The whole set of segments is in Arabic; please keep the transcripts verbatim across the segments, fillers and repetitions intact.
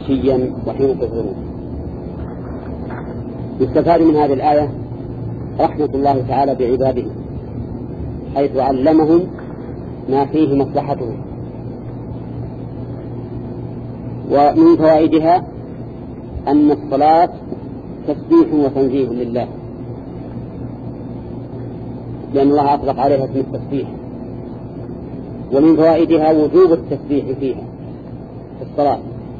عشيا وحين تظهرون. يستفاد من هذه الآية رحمة الله تعالى بعباده، حيث علمهم ما فيه مصلحتهم. ومن فوائدها أن الصلاة تسبيح وتنزيه لله، لأن الله أطلق عليها اسم التسبيح. ومن فوائدها وجوب التسبيح فيها في الصلاة،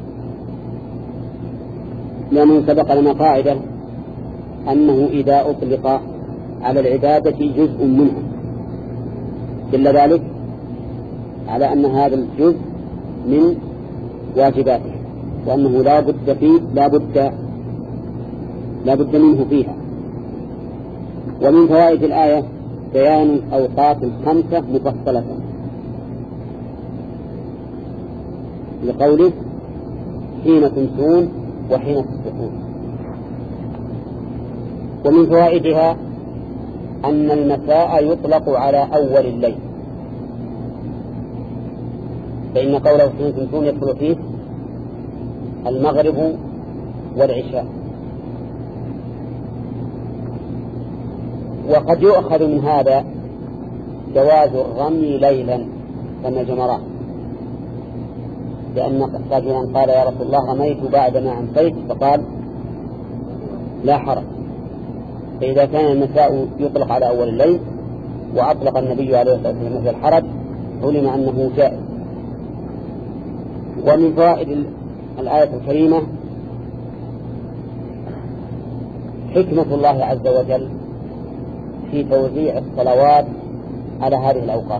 لأنه سبق لنا قاعدة أنه إذا أطلق على العبادة جزء منها دل ذلك على أن هذا الجزء من واجباته، وأنه لا بد فيه لا بد لا بد منه فيها. ومن فوائد الآية بيان الأوقات الخمسة مفصلة لقوله حين تمسون وحين تصبحون. ومن فوائدها أن المساء يطلق على أول الليل، فإن قوله حين تمسون يدخل فيه المغرب والعشاء. وقد يؤخذ من هذا جواز الرمي ليلا كما جمرات، لأن رجلا قال يا رسول الله رميت بعد ما أمسيت، فقال لا حرج. فإذا كان المساء يطلق على أول الليل وأطلق النبي عليه الصلاة والسلام مثل الحرج علم أنه جائز. ومن فوائد الآية الكريمة حكمة الله عز وجل في توزيع الصلوات على هذه الأوقات.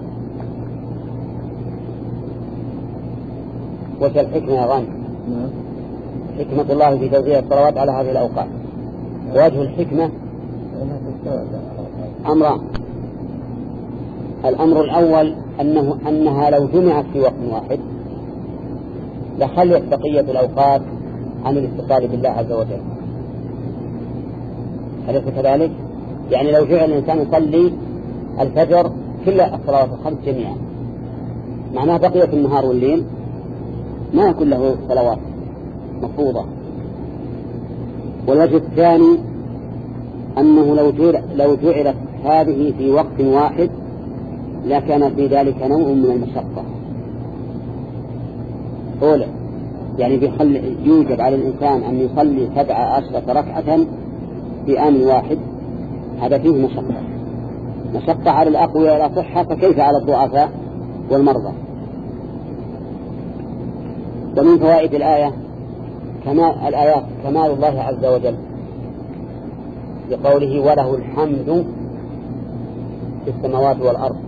وش الحكمة يا غانم؟ حكمة الله في توزيع الصلوات على هذه الأوقات. وجه الحكمة أمران. الأمر الأول أنه أنها لو جمعت في وقت واحد لخلت بقية الأوقات عن الاتصال بالله عز وجل. أليس كذلك؟ يعني لو جعل الإنسان يصلي الفجر كل الصلوات الخمس جميعا، معناه بقية النهار والليل ما يكون له صلوات مفروضة. والوجه الثاني أنه لو جعل لو جعلت هذه في وقت واحد لكان في ذلك نوع من المشقة. أولا يعني بيخل يوجب على الإنسان أن يصلي سبع عشرة ركعة في آن واحد، هذا فيه مشقة مشقة على الأقوياء والأصحة، فكيف على الضعفاء والمرضى. ومن فوائد الآية كمال الآيات كمال الله عز وجل بقوله وله الحمد في السماوات والأرض.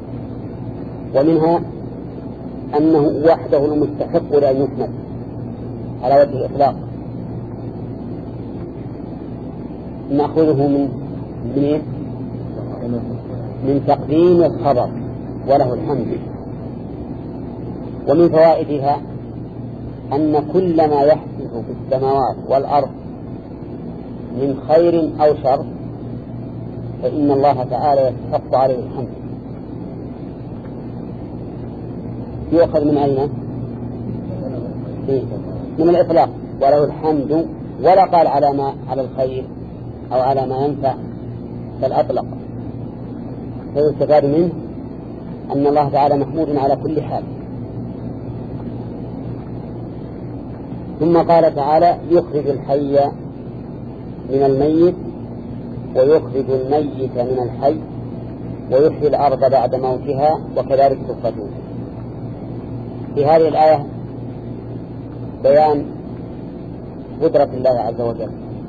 ومنها أنه وحده المستحق لأن يحمد على وجه الإطلاق. نأخذه من من من تقديم الخبر وله الحمد. ومن فوائدها أن كل ما يحدث في السماوات والأرض من خير أو شر فإن الله تعالى يستحق عليه الحمد. يؤخذ من أين؟ من الإطلاق وله الحمد، ولا قال على ما على الخير أو على ما ينفع، بل أطلق. فيستفاد منه أن الله تعالى محمود على كل حال. ثم قال تعالى يخرج الحي من الميت ويخرج الميت من الحي ويحيي الأرض بعد موتها وكذلك تخرجون. في هذه الآية بيان قدرة الله عز وجل،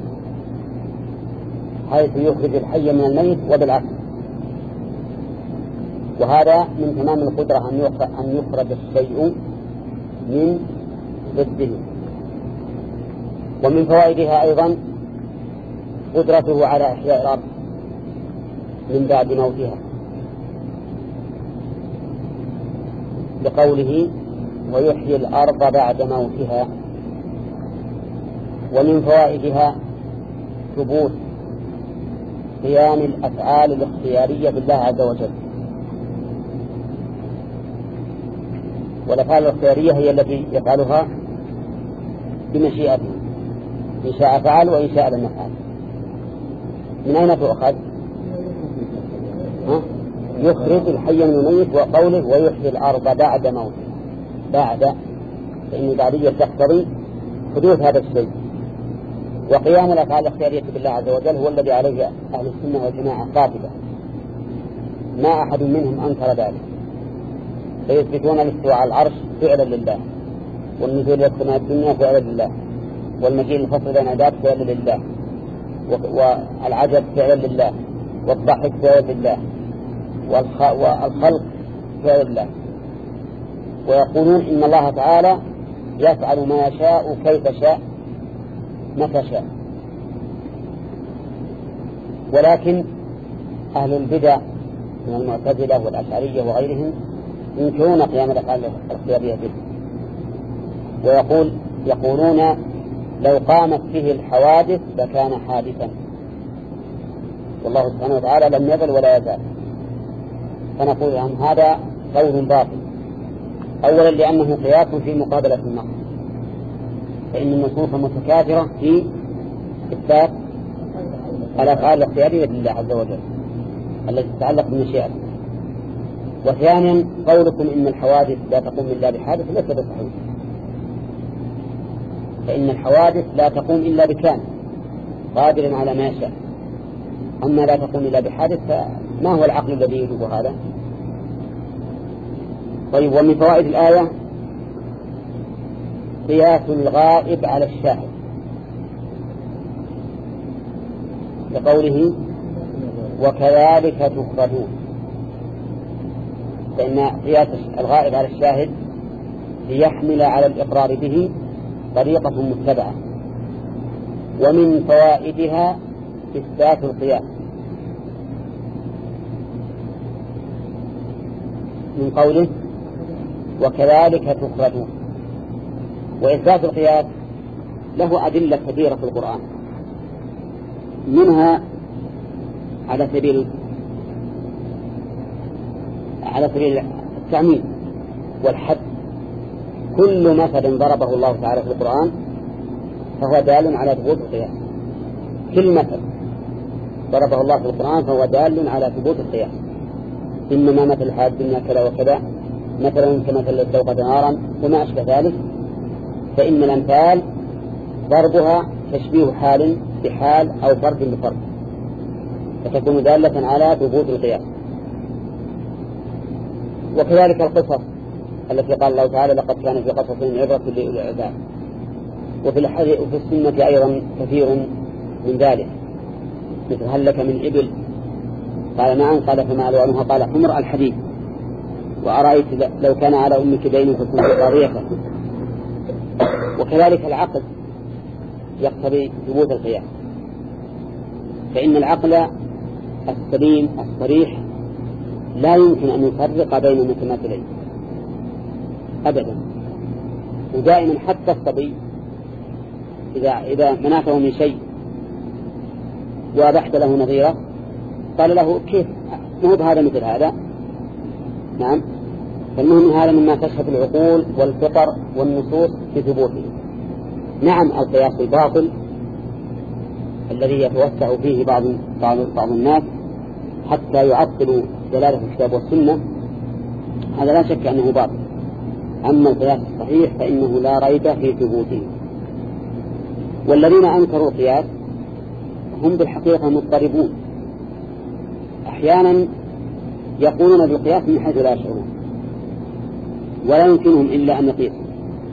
حيث يخرج الحي من الميت وبالعكس. وهذا من تمام القدرة أن يخرج الشيء من ضده. ومن فوائدها أيضا قدرته على إحياء الأرض من بعد موتها بقوله ويحيي الأرض بعد موتها. ومن فوائدها ثبوت قيام الأفعال الاختيارية بالله عز وجل. والأفعال الاختيارية هي التي يفعلها بمشيئته، إن شاء فعل وإن شاء لم يفعل. من أين تؤخذ؟ ها؟ يخرج الحي من الميت، وقوله ويحيي الأرض بعد موته، بعد، فإن بعدية تقتضي حدوث هذا الشيء. وقيام الأفعال الاختيارية بالله عز وجل هو الذي عليه أهل السنة والجماعة قاطبة، ما أحد منهم أنكر ذلك، فيثبتون الاستواء على العرش فعلا لله، والنزول إلى السماء الدنيا فعلا لله، والمجيء الفصل بين عباد فعلا لله، والعجب فعلا لله، والضحك فعلا لله، والخلق فعلا لله. ويقولون إن الله تعالى يفعل ما يشاء كيف شاء متى شاء. ولكن أهل البدع من المعتزلة والأشعرية وغيرهم ينكرون قيام الأفعال الاختيارية به، ويقول يقولون لو قامت به الحوادث لكان حادثا، والله سبحانه وتعالى لم يزل ولا يزال. فنقول لهم هذا قول باطل، أولا لأنه قياس في مقابلة النص، فإن النصوص متكاثرة في إثبات الأفعال الاختيارية لله عز وجل التي تتعلق بالمشيئة. وثانيا قولكم إن الحوادث لا تقوم إلا بحادث ليس بصحيح، فإن الحوادث لا تقوم إلا بكان قادر على ما يشاء، أما لا تقوم إلا بحادث فما هو العقل الذي يوجب هذا؟ طيب، ومن فوائد الآية قياس الغائب على الشاهد، لقوله وكذلك تخرجون، فإن قياس الغائب على الشاهد ليحمل على الإقرار به طريقة متبعة. ومن فوائدها إثبات القياس من قوله وكذلك تخرجون. وإثبات القياس له أدلة كثيرة في القرآن، منها على سبيل على سبيل التعميم والحد. كل مثل ضربه الله تعالى في القرآن فهو دال على ثبوت القياس، كل مثل ضربه الله في القرآن فهو دال على ثبوت القياس. إنما مثل الحياة الدنيا كذا وكذا، مثلا كمثل الذي استوقد نارا وما أشبه ذلك. فإن الأمثال ضربها تشبيه حال بحال أو فرد بفرد، فتكون دالة على ثبوت القياس. وكذلك القصص التي قال الله تعالى لقد كان في قصصهم عبرة لأولي الألباب. وفي وفي السنة أيضا كثير من ذلك، مثل هل لك من إبل؟ قال نعم، قال فما ألوانها؟ قال حمر الحديد. وأرأيت لو كان على أمك دين فكنت قاضية. وكذلك العقل يقتضي ثبوت القياس، فإن العقل السليم الصريح لا يمكن أن يفرق بين المتماثلين أبدا. ودائما حتى الصبي إذا إذا منعته من شيء وأبحت له نظيره قال له كيف مو بهذا مثل هذا؟ نعم. فالمهم هذا مما تشهد العقول والفطر والنصوص بثبوته. نعم، القياس الباطل الذي يتوسع فيه بعض بعض بعض الناس حتى يعطلوا دلالة الكتاب والسنة، هذا لا شك أنه باطل. أما القياس الصحيح فإنه لا ريب في ثبوته. والذين أنكروا القياس هم بالحقيقة مضطربون، أحيانا يقولون بالقياس من حيث لا يشعرون، ولا يمكنهم إلا أن يقيسوا.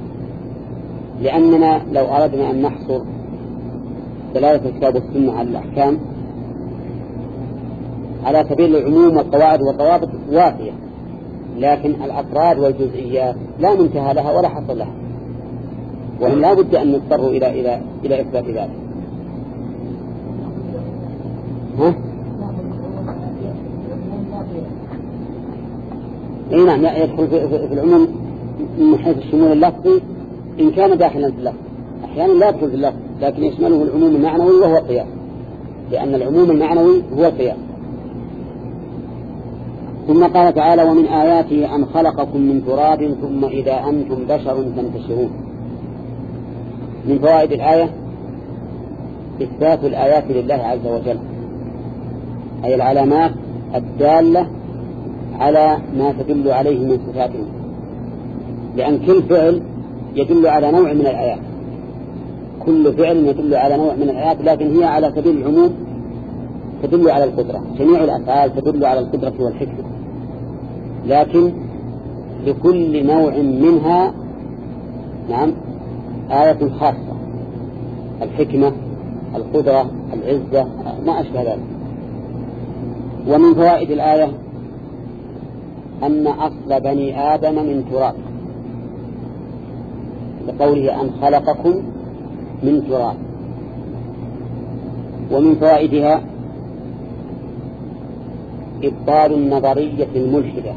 لأننا لو أردنا أن نحصر دلالة الكتاب والسنة على الأحكام على سبيل العموم والقواعد والضوابط وافية، لكن الأفراد والجزئيات لا منتهى لها ولا حصر لها، وهم لا بد أن نضطروا إلى إلى إلى إثبات ذلك. ها؟ أي نعم، يدخل في العموم من حيث الشمول اللفظي إن كان داخلا في اللفظ. أحيانا لا يدخل في اللفظ لكن يشمله العموم المعنوي وهو قياس، لأن العموم المعنوي هو قياس. ثم قال تعالى ومن آياته أن خلقكم من تراب ثم إذا أنتم بشر تنتشرون. من فوائد الآية إثبات الآيات لله عز وجل، أي العلامات الدالة على ما تدل عليه من صفاته، لأن كل فعل يدل على نوع من الآيات، كل فعل يدل على نوع من الآيات، لكن هي على سبيل العموم تدل على القدرة. جميع الأفعال تدل على القدرة والحكمة، لكن لكل نوع منها نعم آية خاصة، الحكمة، القدرة، العزة، ما أشبه ذلك. ومن فوائد الآية أن أصل بني آدم من تراب، لقوله أن خلقكم من تراب. ومن فوائدها إبطال النظرية الملحدة،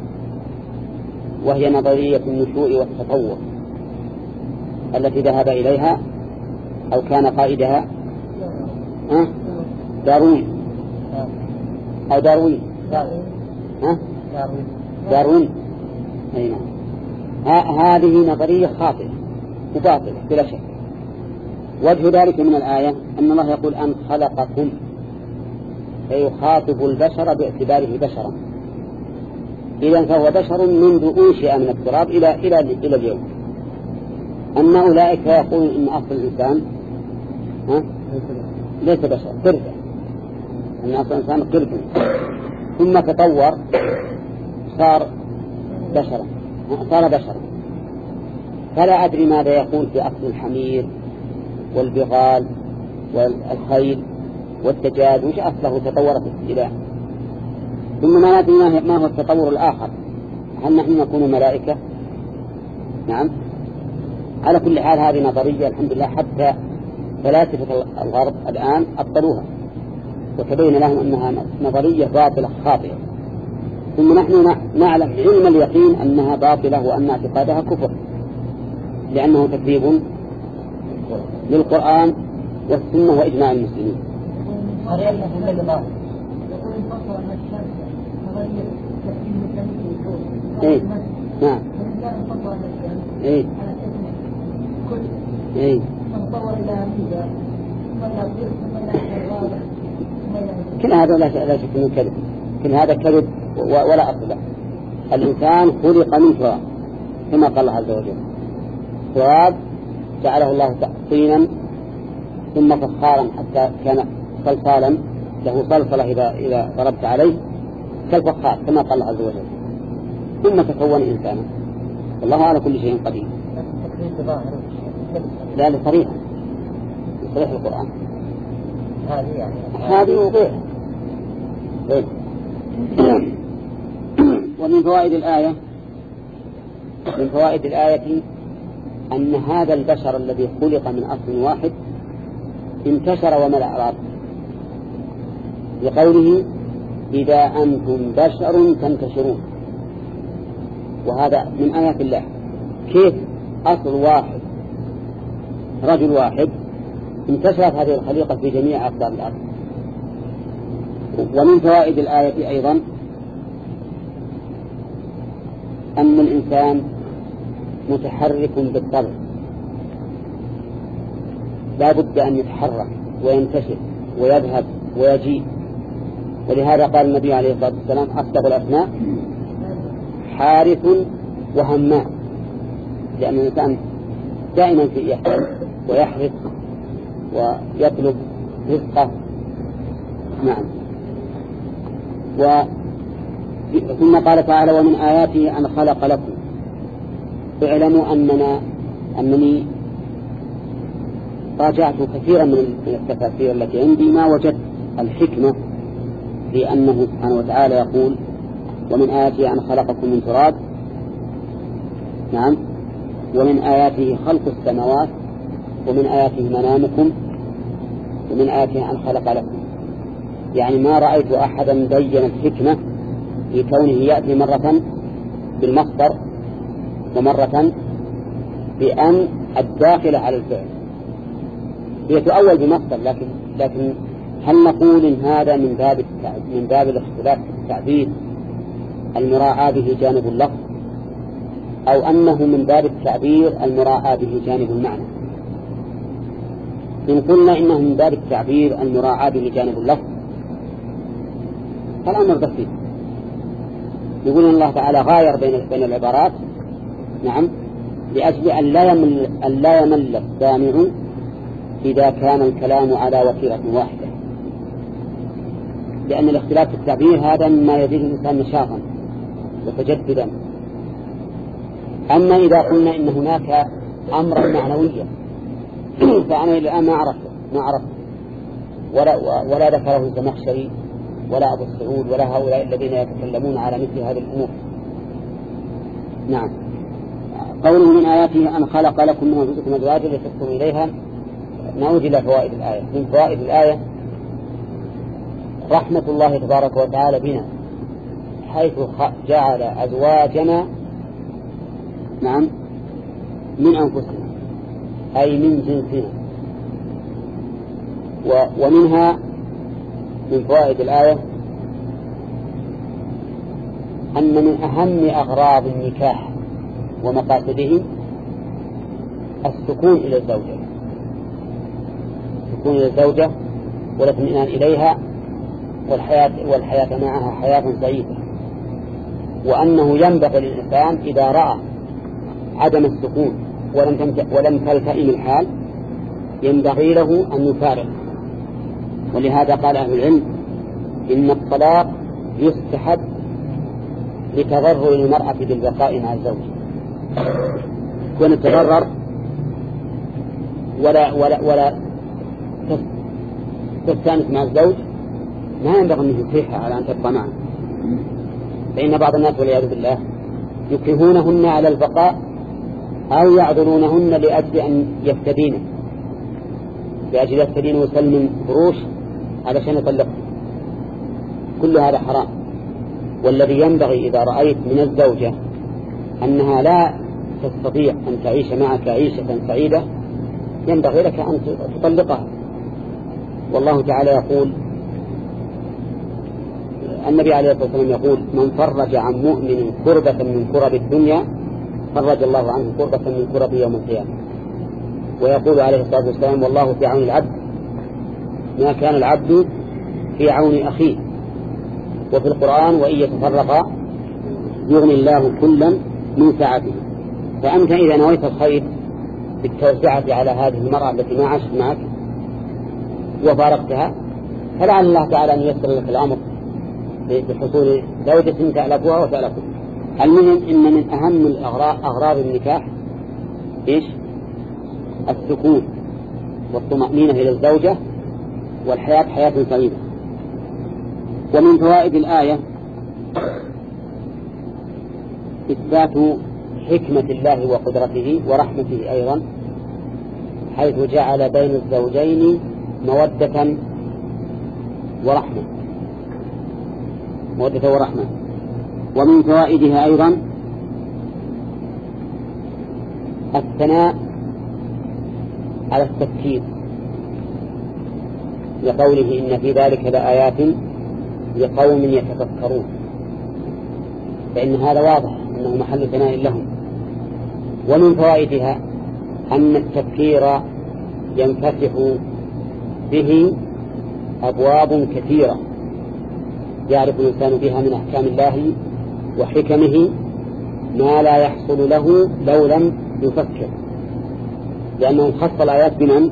وهي نظرية النشوء والتطور التي ذهب إليها أو كان قائدها أه؟ داروين أو داروين أه؟ داروين أين هذه نظرية خاطئة وباطلة بلا شك. وجه ذلك من الآية أن الله يقول أن خلقكم، فيخاطب البشر باعتباره بشرا، إذن فهو بشر منذ أنشئ من التراب إلى إلى إلى اليوم. أما أولئك يقولون إن أصل الإنسان ها ليس بشر، قردة، أن أصل الإنسان قردة ثم تطور صار بشرا صار بشرا فلا أدري ماذا يقول في أصل الحمير والبغال والخيل والدجاج، وش أصله تطورت الإله. ثم ما ندري ما هو التطور الآخر، هل نحن نكون ملائكة؟ نعم. على كل حال هذه نظرية الحمد لله حتى فلاسفة الغرب الآن أبطلوها وتبين لهم أنها نظرية باطلة خاطئة. ثم نحن نعلم علم اليقين أنها باطلة وأن اعتقادها كفر، لأنه تكذيب للقرآن والسنة وإجماع المسلمين. إيه نعم إيه إيه كل هذا لا شك من كذب، كل هذا كذب ولا أصل له. الإنسان خلق من تراب كما قال الله عز وجل، تراب جعله الله طينا ثم فخارا حتى كان صلصالا له صلصلة إذا إذا ضربت عليه كالفخار كما قال الله عز وجل، ثم تكون إنسانا. والله على كل شيء قدير. لا لصريحة صريح القرآن هذه وغيرها. ومن فوائد الآية من فوائد الآية أن هذا البشر الذي خلق من أصل واحد انتشر وملأ الأرض، بقوله إذا أنتم بشر تنتشرون. وهذا من آيات الله، كيف أصل واحد رجل واحد انتشرت هذه الخليقة في جميع أقطار الأرض. ومن فوائد الآية أيضا أن الإنسان متحرك بالطبع، لا بد أن يتحرك وينتشر ويذهب ويجيء. ولهذا قال النبي عليه الصلاة والسلام أصدق الأسماء حارث وهمام، لأن الإنسان دائما في يحتاج ويحرث ويطلب رزقه. نعم. و ثم قال تعالى ومن آياته أن خلق لكم. اعلموا أننا أنني راجعت كثيرا من التفاسير التي عندي ما وجدت الحكمة في أنه سبحانه وتعالى يقول ومن آياته أن خلقكم من تراب. نعم. ومن آياته خلق السماوات، ومن آياته منامكم، ومن آياته أن خلق لكم. يعني ما رأيت أحدا بين الحكمة في كونه يأتي مرة بالمصدر ومرة بأن الداخل على الفعل. هي تؤول بمصدر، لكن لكن هل نقول إن هذا من باب من باب الاختلاف في التعبير المراعاة به جانب اللفظ، أو أنه من باب التعبير المراعاة به جانب المعنى؟ إن قلنا إنه من باب التعبير المراعاة بجانب اللفظ الأمر بسيط. يقول الله تعالى غاير بين بين العبارات، نعم، لأجل أن لا يمل أن لا يمل السامع إذا كان الكلام على وتيرة واحدة، لأن الاختلاف في التعبير هذا مما يزيد الإنسان نشاطا وتجددا. أما إذا قلنا إن هناك أمرا معنويا فأنا إلى الآن ما عرفته ما عرفت ولا, ولا ذكره الزمخشري ولا أبو السعود ولا هؤلاء الذين يتكلمون على مثل هذه الأمور. نعم. قوله من آياته أن خلق لكم من أنفسكم أزواجا لتسكنوا إليها. نعود إلى فوائد الآية. من فوائد الآية رحمة الله تبارك وتعالى بنا، حيث جعل أزواجنا نعم من أنفسنا أي من جنسنا. ومنها من فوائد الآية أن من أهم أغراض النكاح ومقاصده السكون إلى الزوجة، السكون إلى الزوجة والاطمئنان إليها والحياة, والحياة معها حياة سعيدة. وأنه ينبغي للإنسان إذا رأى عدم السكون ولم, ولم تلتئم الحال ينبغي له أن يفارق. ولهذا قال أهل العلم إن الطلاق يستحب لتضرر المرأة بالبقاء مع الزوج، كون تضرر ولا, ولا, ولا تستانس مع الزوج ما ينبغي أن يكرهها على أن تبقى معه. فإن بعض الناس والعياذ بالله يكرهونهن على البقاء أو يعذرونهن لأجل أن يفتدين لأجل يفتدين وسلم فروش علشان يطلقها. كل هذا حرام. والذي ينبغي إذا رأيت من الزوجة أنها لا تستطيع أن تعيش معك عيشة سعيدة ينبغي لك أن تطلقها. والله تعالى يقول، النبي عليه الصلاة والسلام يقول من فرج عن مؤمن كربة من كرب الدنيا فرج الله عنه كربة من كرب يوم القيامة. ويقول عليه الصلاة والسلام والله في عون العبد ما كان العبد في عون أخيه. وفي القرآن وإن يتفرقا يغني الله كلا من سعته. فأنت إذا نويت الخير بالتوسعة على هذه المرأة التي ما عاشت معك وفارقتها فلعل الله تعالى أن ييسر لك الأمر بحصول زوجة تألفها وتألفها. المهم إن من أهم أغراض النكاح إيش؟ السكون والطمأنينة إلى الزوجة والحياة حياة سعيدة. ومن فوائد الآية إثبات حكمة الله وقدرته ورحمته أيضا، حيث جعل بين الزوجين مودة ورحمة مودة ورحمة. ومن فوائدها أيضا الثناء على التفكير، لقوله إن في ذلك لآيات لقوم يتفكرون، فإن هذا واضح أنه محل ثناء لهم. ومن فوائدها أن التفكير ينفتح به أبواب كثيرة يعرف الإنسان بها من أحكام الله وحكمه ما لا يحصل له لو لم يفكر، لأنه خص الآيات بمن؟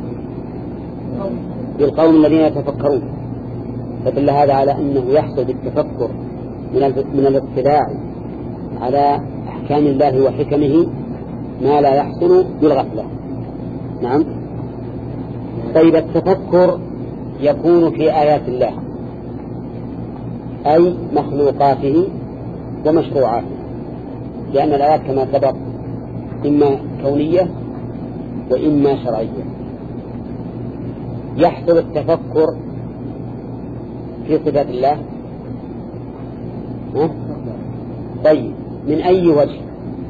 بالقوم الذين يتفكرون. فدل هذا على أنه يحصل بالتفكر من الاطلاع على أحكام الله وحكمه ما لا يحصل بالغفلة. نعم. طيب التفكر يكون في آيات الله أي مخلوقاته ومشروعاته، لأن الآيات كما سبق إما كونية وإما شرعية. يحصل التفكر في صفات الله. ها؟ طيب من أي وجه؟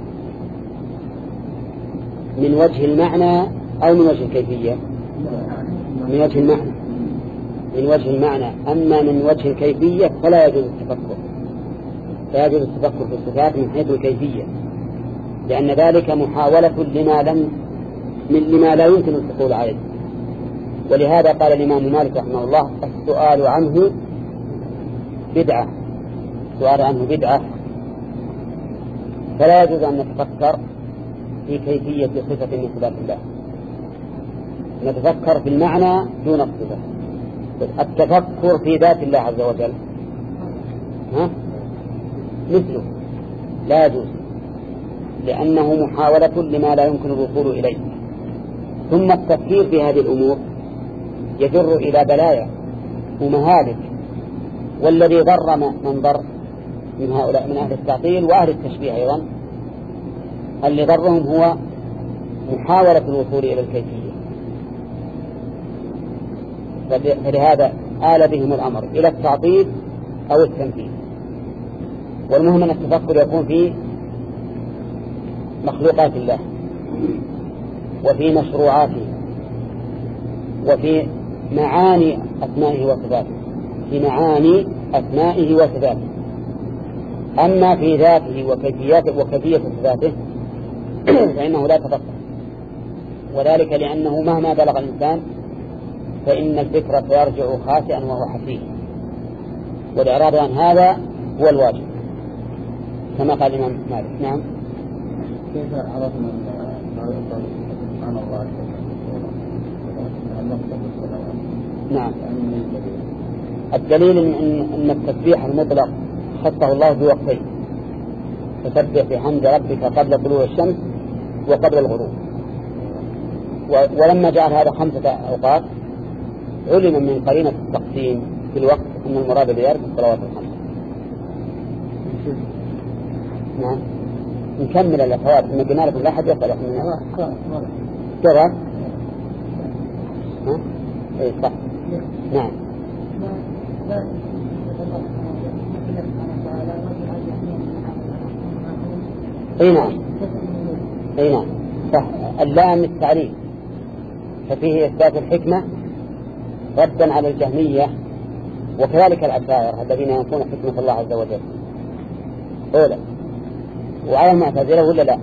من وجه المعنى أو من وجه الكيفية؟ من وجه المعنى. من وجه المعنى. أما من وجه الكيفية فلا يجوز التفكر، لا يجوز التفكر في الصفات من حيث الكيفية، لأن ذلك محاولة لما لم من لما لا يمكن الحصول عليه. ولهذا قال الإمام مالك رحمه الله السؤال عنه بدعة، السؤال عنه بدعة، فلا يجوز أن نتفكر في كيفية صفة من صفات الله، نتفكر في المعنى دون الصفة. التفكر في ذات الله عز وجل ها؟ مثله لا يجوز، لأنه محاولة لما لا يمكن الوصول إليه. ثم التفكير في هذه الأمور يجر إلى بلايا ومهالك، والذي ضر من ضر من هؤلاء من أهل التعطيل وأهل التشبيه أيضا، اللي ضرهم هو محاولة الوصول إلى الكيفية، فلهذا آل بهم الأمر إلى التعطيل أو التنفيذ. والمهم أن التفكر يكون في مخلوقات الله وفي مشروعاته وفي معاني أسمائه وصفاته، في معاني أسمائه وصفاته. أما في ذاته وكيفياته وكيفية صفاته فإنه لا تفكر، وذلك لأنه مهما بلغ الإنسان فإن الفكرة يرجع خاسئا وهو حسين، والإعراض عن هذا هو الواجب كما قال الإمام مالك. نعم. كيف عرفنا سبحان الله؟ نعم. الدليل أن التسبيح المطلق خصه الله بوقتين: تسبح بحمد ربك قبل طلوع الشمس وقبل الغروب. ولما جعل هذا خمسة أوقات علم من قرينة التقسيم في الوقت أن المراد بذلك الصلوات الخمس. نعم. نكمل الأخوات من قلنا لكم لا أحد يسأل منها كذا. ها؟ إيه صح. نعم. اي نعم اي نعم صح. اللام التعليل، ففيه إثبات الحكمة ردا على الجهمية وكذلك الأشاعرة الذين ينفون حكمة الله عز وجل. أولا وعلى المعتزلة ولا لا؟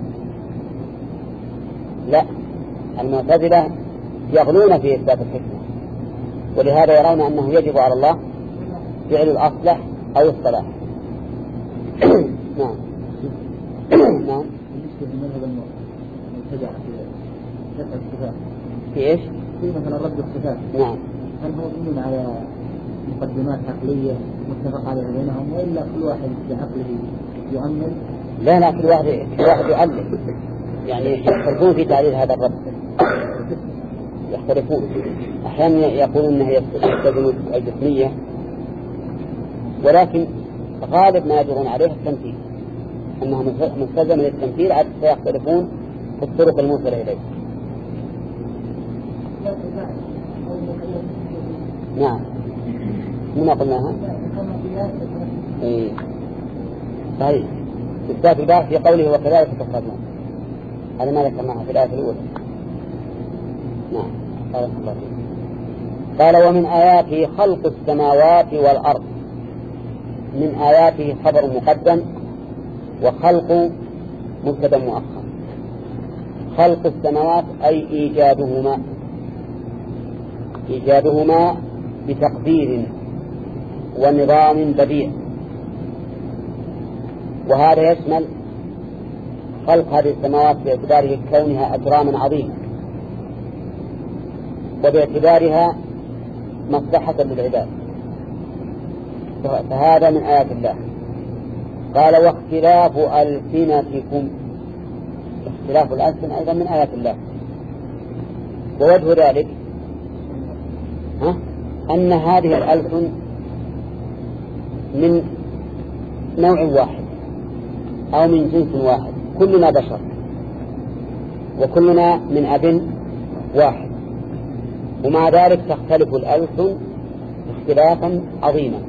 لا، المعتزلة يغلون في إثبات الحكمة، ولهذا يرون أنه يجب على الله فعل الأصلح أو الصلاح. نعم. نعم. بالنسبة لمذهب المبتدع في رد الصفات، في إيش؟ في مثلا رد الصفات، نعم، هل هو يؤمن على مقدمات عقلية متفق عليها بينهم، وإلا كل واحد بعقله يؤمن؟ لا لا، كل واحد كل واحد يعلم، يعني يختلفون في تعليل هذا الرد، يختلفون. أحيانا يقولون أنها يستلزم الجسمية، ولكن غالب ما يدورون عليه التمثيل، أنها مستلزمة للتمثيل، عاد سيختلفون في الطرق الموصلة إليه. نعم. مما قلناها؟ إيه. طيب، إثبات البعث في قوله وكذلك تخرجون، هذا ما ذكرناه في الآية الأولى. نعم. قال ومن آياته خلق السماوات والأرض. من آياته خبر مقدم، وخلق مبتدا مؤخر. خلق السماوات أي إيجادهما، إيجادهما بتقدير ونظام بديع، وهذا يشمل خلق هذه السماوات باعتباره كونها أجراما عظيمة، وباعتبارها مصلحة للعباد، فهذا من آيات الله. قال واختلاف ألسنتكم، اختلاف الألسن أيضا من آيات الله. ووجه ذلك ها؟ أن هذه الألسن من نوع واحد أو من جنس واحد، كلنا بشر وكلنا من أب واحد، ومع ذلك تختلف الألسن اختلافا عظيما،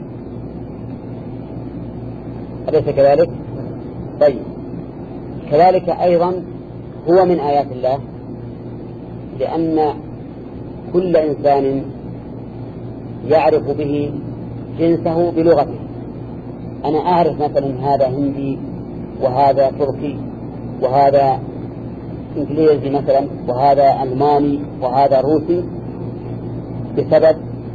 أليس كذلك؟ طيب، كذلك أيضا هو من آيات الله، لأن كل إنسان يعرف به جنسه بلغته. أنا أعرف مثلا هذا هندي وهذا تركي وهذا إنجليزي مثلا وهذا ألماني وهذا روسي، بسبب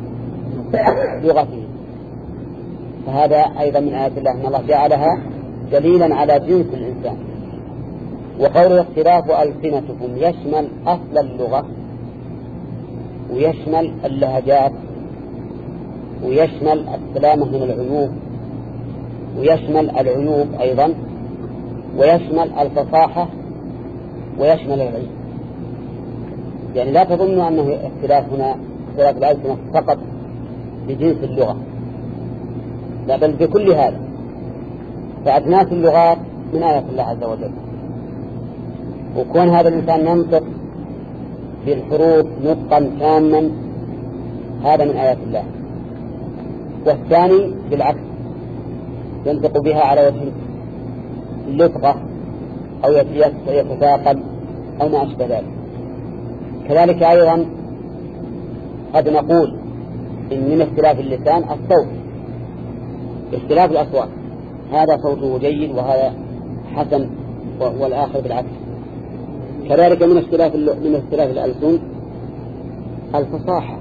لغته. فهذا أيضا من آيات الله أن الله جعلها دليلا على جنس الإنسان. وقول اختلاف ألسنتكم يشمل أصل اللغة ويشمل اللهجات ويشمل السلامة من العيوب ويشمل العيوب أيضا ويشمل الفصاحة ويشمل العلم. يعني لا تظنوا أنه اختلاف هنا اختلاف الألسنة فقط بجنس اللغة، لا بل بكل هذا. فأجناس اللغات من آيات الله عز وجل. وكون هذا الإنسان ينطق بالحروف نطقا تاما هذا من آيات الله. والثاني بالعكس ينطق بها على وجه اللطقة أو يتثاقل أو ما أشبه ذلك. كذلك أيضا قد نقول إن من اختلاف اللسان الصوت، اختلاف الأصوات، هذا صوته جيد وهذا حسن والآخر بالعكس. كذلك من اختلاف من اختلاف الألسن الفصاحة،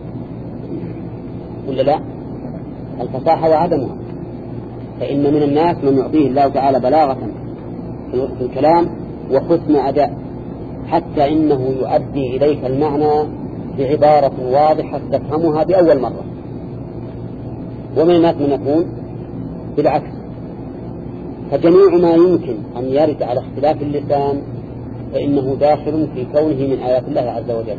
ولا لا؟ الفصاحة وعدمها. فإن من الناس من يعطيه الله تعالى بلاغة في الكلام وحسن أداء حتى إنه يؤدي إليك المعنى بعبارة واضحة تفهمها بأول مرة. ومن الناس من يكون بالعكس. فجميع ما يمكن أن يرد على اختلاف اللسان فإنه داخل في كونه من آيات الله عز وجل.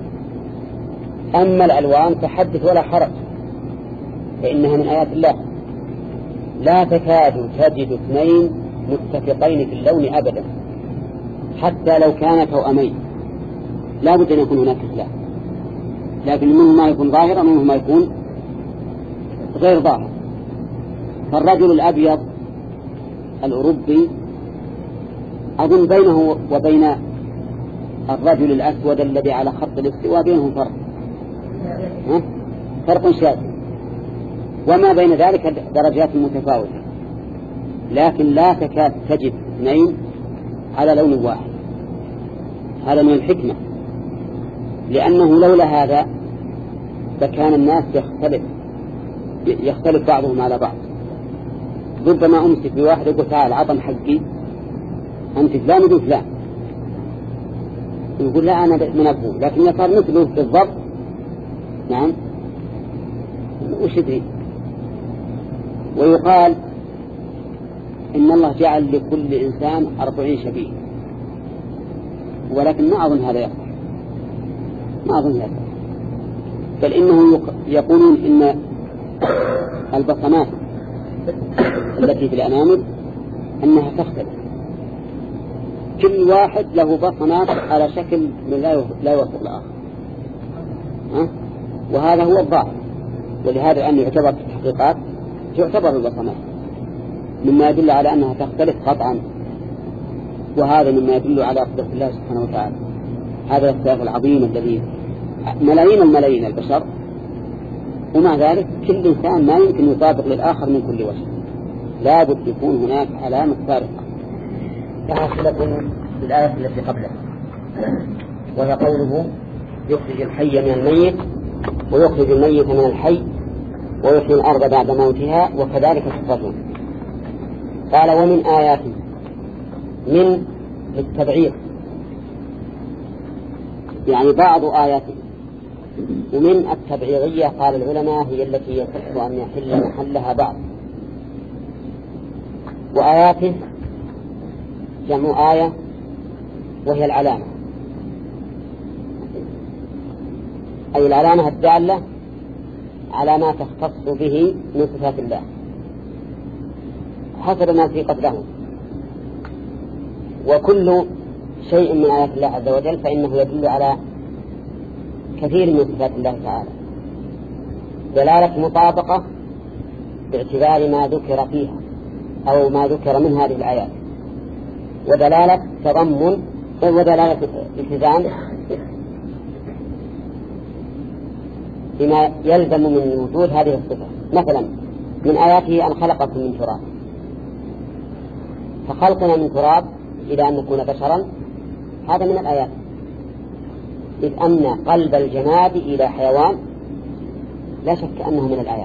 أما الألوان فحدث ولا حرج، فإنها من آيات الله. لا تكاد تجد اثنين متفقين في اللون أبدا حتى لو كانا توأمين، لا بد أن يكون هناك اختلاف، لكن منه ما يكون ظاهر ومنه ما يكون غير ظاهر. فالرجل الأبيض الأوروبي أظن بينه وبين الرجل الأسود الذي على خط الاستواء بينهم فرق فرق شاسع، وما بين ذلك درجات متفاوتة، لكن لا تكاد تجد اثنين على لون واحد. هذا من الحكمة، لأنه لولا هذا فكان الناس يختلف يختلف بعضهم على بعض. ربما أمسك بواحد يقول تعال عطم حقي أنت فلان ودون فلان، يقول لا أنا من أبوه، لكن يصار مثله بالضبط. نعم وش يدري. ويقال إن الله جعل لكل إنسان أربعين شبيه، ولكن ما أظن هذا يصح، ما أظن هذا، بل إنه يقولون إن البصمات التي في الأنامل أنها تختلف، كل واحد له بصمات على شكل من لا يوافق الآخر، ها؟ وهذا هو الظاهر. ولهذا أن يعتبر في التحقيقات تعتبر البصمات مما يدل على أنها تختلف قطعا، وهذا مما يدل على قدرة الله سبحانه وتعالى. هذا الاختلاف العظيم الذي ملايين الملايين البشر، ومع ذلك كل إنسان ما يمكن يطابق للآخر من كل وجه، لا بد يكون هناك علامة فارقة. كحاصلة بالآية التي قبلها، وهي قوله يخرج الحي من الميت ويخرج الميت من الحي ويحيي الأرض بعد موتها وكذلك تخرجون. قال ومن آياته، من للتبعير يعني بعض آياته، ومن التبعيرية قال العلماء هي التي يصح أن يحل محلها بعض. وآياته جمع آية وهي العلامة، أي العلامة الدالة على ما تختص به من صفات الله حسب ما في قبله. وكل شيء من آيات الله عز وجل فإنه يدل على كثير من صفات الله تعالى، دلالة مطابقة باعتبار ما ذكر فيها أو ما ذكر من هذه الآيات، ودلالة تضمن ودلالة التزام بما يلزم من وجود هذه الصفة. مثلا من آياته أن خلقكم من تراب، فخلقنا من تراب إلى أن نكون بشرا هذا من الآيات، إذ أن قلب الجماد إلى حيوان لا شك أنه من الآيات،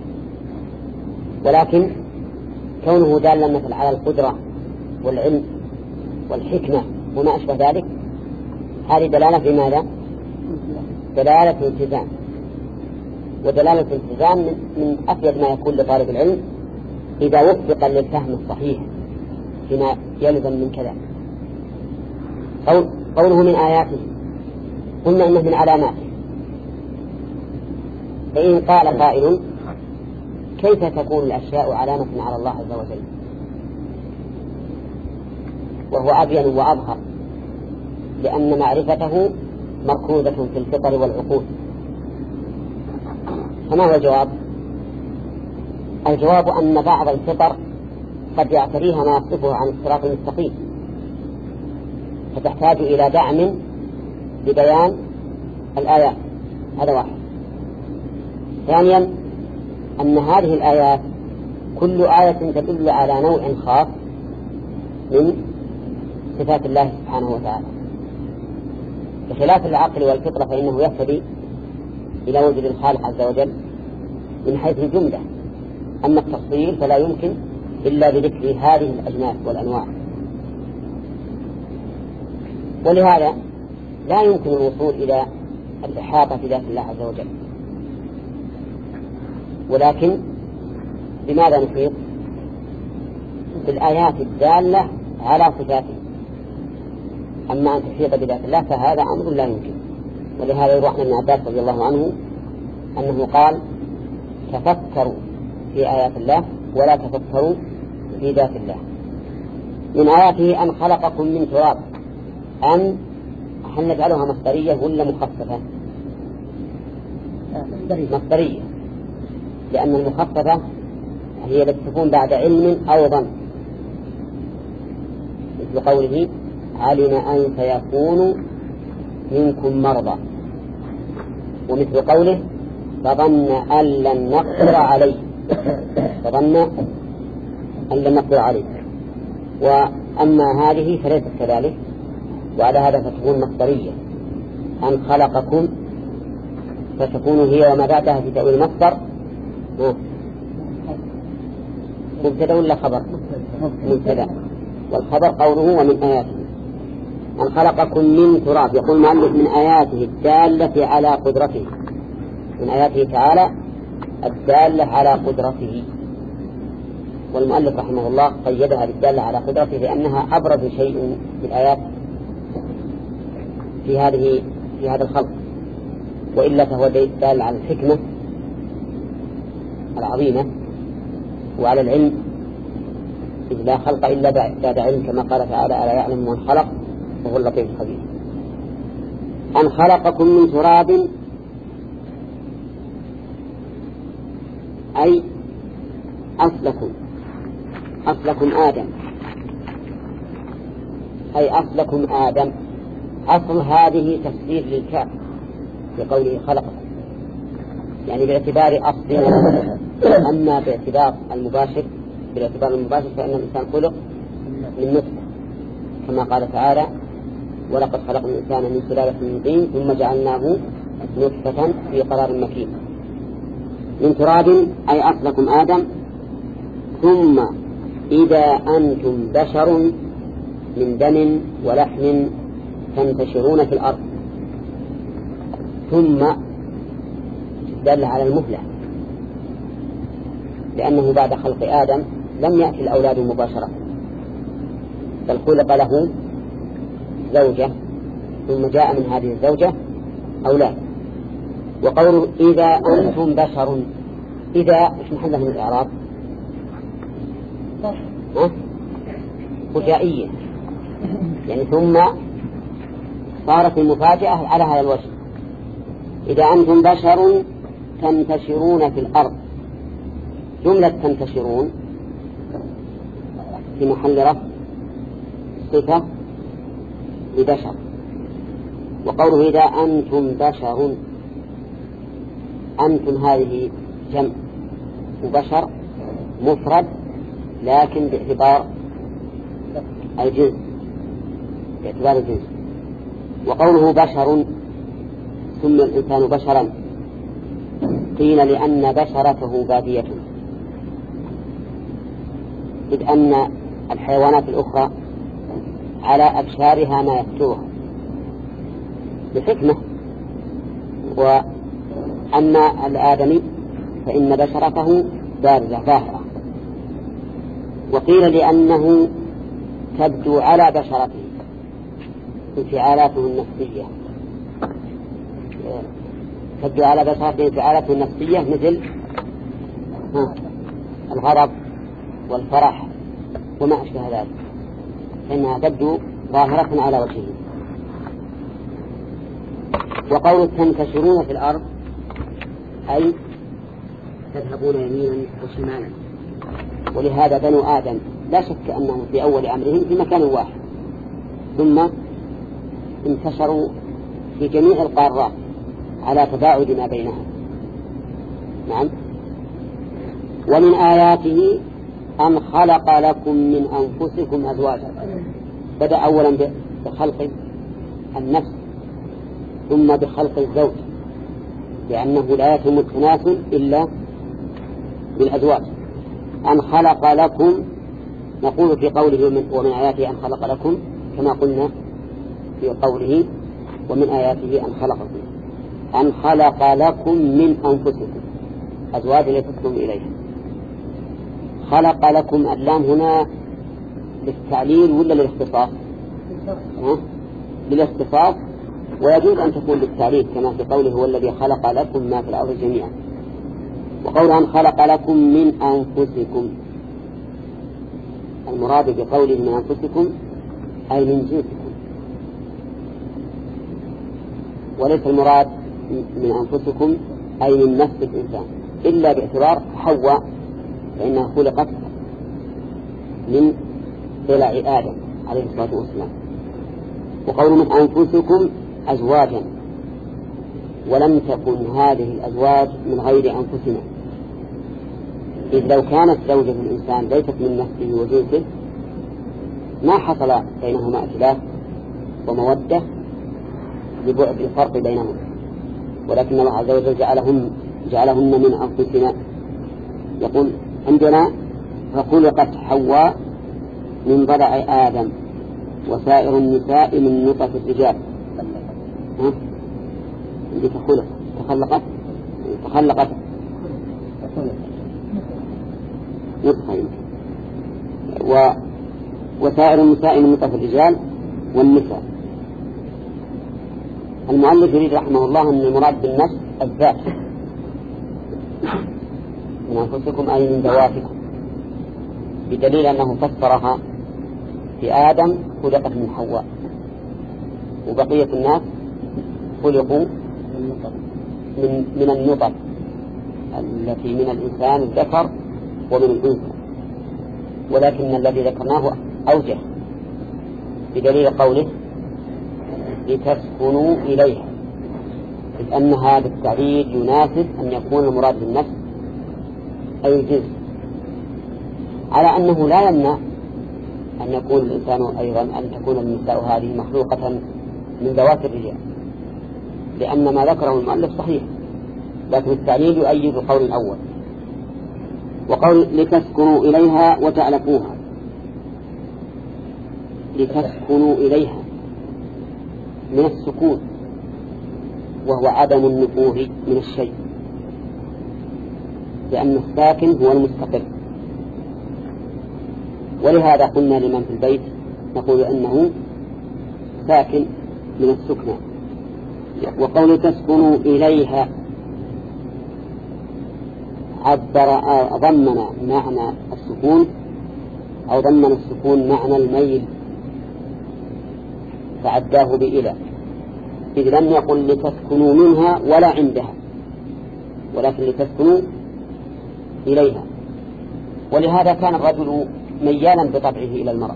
ولكن كونه دالا مثل على القدرة والعلم والحكمة وما أشبه ذلك، هذه دلالة في ماذا؟ دلالة التزام، ودلالة الالتزام من أفيد ما يكون لطالب العلم إذا وفق للفهم الصحيح فيما يلزم من كلام. قول قوله من آياته، قلنا إنه من علاماته، فإن قال قائل كيف تكون الأشياء علامة على الله عز وجل؟ وهو أبين وأظهر، لأن معرفته مركوزة في الفطر والعقول. فما هو الجواب؟ الجواب أن بعض الفطر قد يعتريها ما يصفه عن الصراط المستقيم، فتحتاج إلى دعم لبيان الآيات. هذا واحد. ثانيا أن هذه الآيات كل آية تدل على نوع خاص من صفات الله سبحانه وتعالى، بخلاف العقل والفطرة فإنه يهتدي إلى وجود الخالق عز وجل من حيث الجملة، أما التفصيل فلا يمكن إلا بذكر هذه الأجناس والأنواع. ولهذا لا يمكن الوصول إلى الإحاطة بذات الله عز وجل، ولكن بماذا نحيط؟ بالآيات الدالة على صفاته. أما أن تحيط بذات الله فهذا أمر لا يمكن. ولهذا يروى عن ابن عباس رضي الله عنه أنه قال تفكروا في آيات الله ولا تفكروا في ذات الله. من آياته أن خلقكم من تراب. أن هل نجعلها مصدرية ولا مخففة؟ مصدرية، لأن المخففة هي التي تكون بعد علم أو ظن، مثل قوله علم أن سيكون منكم مرضى، ومثل قوله فظن أن لن نقدر عليه، فظن أن لن نقدر عليه. وأما هذه فليست كذلك، وعلى هذا فتكون مصدرية. أن خلقكم فتكون هي وما بعدها في تأويل مصدر مبتدأ ولا خبر؟ مبتدأ، والخبر قوله ومن آياته. أن خلقكم من تراب، يقول المؤلف من آياته الدالة على قدرته، من آياته تعالى الدالة على قدرته. والمؤلف رحمه الله قيدها بالدالة على قدرته لأنها أبرز شيء في الآيات في هذه في هذا الخلق، وإلا فهو دال على الحكمة العظيمة وعلى العلم، إذ لا خلق إلا بعد علم، كما قال تعالى ألا يعلم من خلق وهو اللطيف الخبير. أن خلقكم من تراب أي أصلكم، أصلكم آدم، أي أصلكم آدم. أصل هذه تفسير للكاف بقوله خلقكم، يعني باعتبار أصل. أما باعتبار المباشر باعتبار المباشر فإن الإنسان خلق من نطفة، كما قال تعالى ولقد خلقنا الإنسان من سلالة من طين ثم جعلناه نطفة في قرار مكين. من تراب أي أصلكم آدم، ثم إذا أنتم بشر من دم ولحم تنتشرون في الأرض. ثم دل على المهلة، لأنه بعد خلق آدم لم يأتي الأولاد مباشرة، بل خلق له زوجة ثم جاء من هذه الزوجة أولاد. وقوله إذا أنتم بشر، إذا إيش محله من الإعراب؟ فجائية، يعني ثم صارت المفاجأة على هذا الوجه. إذا أنتم بشر تنتشرون في الأرض. جملة تنتشرون في محل رفع صفة لبشر. وقوله إذا أنتم بشر، أنتم هذه جمع، وبشر مفرد لكن باعتبار الجنس، باعتبار الجنس. وقوله بشر ثم الإنسان بشرا قيل لأن بشرته بادية، إذ أن الحيوانات الأخرى على أبشارها ما يسترها بحكمة، وأما الآدمي فإن بشرته بارزة ظاهرة. وقيل لأنه تبدو على بشرته انفعالاته النفسية، تبدو على بشرته انفعالاته النفسية مثل الغضب والفرح وما أشبه ذلك، فإنها تبدو ظاهرة على وجهه. وقول تنتشرون في الأرض أي تذهبون يمينا وشمالا. ولهذا بنو آدم لا شك أنهم في أول أمرهم في مكان واحد، ثم انتشروا في جميع القارات على تباعد ما بينها. نعم. ومن آياته أن خلق لكم من أنفسكم أزواجا. بدأ أولا بخلق النفس ثم بخلق الزوج، لأنه لا يتم التناسل إلا بالأزواج. أن خلق لكم، نقول في قوله ومن آياته أن خلق لكم كما قلنا في قوله ومن آياته أن خلقكم، أن خلق لكم من أنفسكم أزواج لتسكنوا إليها. خلق لكم اللام هنا للتعليل ولا للاختصاص؟ للاختصاص، ويجوز أن تكون للتعليل كما في قوله هو الذي خلق لكم ما في الأرض جميعا. وقول أن خلق لكم من أنفسكم، المراد بقوله من أنفسكم أي من جنسكم، وليس المراد من أنفسكم أي من نفس الإنسان، إلا باعتبار حواء فإنها خلقت من ضلع آدم عليه الصلاة والسلام. وقول من أنفسكم أزواجا، ولم تكن هذه الأزواج من غير أنفسنا، إذ لو كانت زوجة الإنسان ليست من نفسه وجنسه ما حصل بينهما ائتلاف ومودة لبعد الفرق بينهم، ولكن الله عز وجل جعلهم جعلهن من أنفسنا. يقول عندنا فخلقت حواء من ضلع آدم وسائر النساء من نطفة الرجال. ها؟ عندي تخلق تخلقت تخلقت نطفة و... وسائر النساء من نطفة الرجال والنساء. المؤلف يريد رحمه الله أن المراد بالنفس الذات، من أنفسكم أي من ذواتكم، بدليل أنه فسرها في آدم خلقت من حواء، وبقية الناس خلقوا من, من النطف التي من الإنسان الذكر ومن الأنثى، ولكن الذي ذكرناه أوجه بدليل قوله لتسكنوا إليها، إذ أن هذا التعليل يناسب أن يكون المراد بالنفس أي الجنس، على أنه لا يمنع أن يكون الإنسان أيضا أن تكون النساء هذه مخلوقة من ذوات الرجال، لأن ما ذكره المؤلف صحيح، لكن التعليل يؤيد القول الأول. وقول لتسكنوا إليها وتألفوها، لتسكنوا إليها من السكون وهو عدم النفوذ من الشيء، لأن الساكن هو المستقر، ولهذا قلنا لمن في البيت نقول أنه ساكن من السكنى. وقول تسكنوا إليها عبر ضمن معنى السكون أو ضمن السكون معنى الميل فعداه بإلى، إذ لم يقل لتسكنوا منها ولا عندها، ولكن لتسكنوا إليها. ولهذا كان الرجل ميالا بطبعه إلى المرأة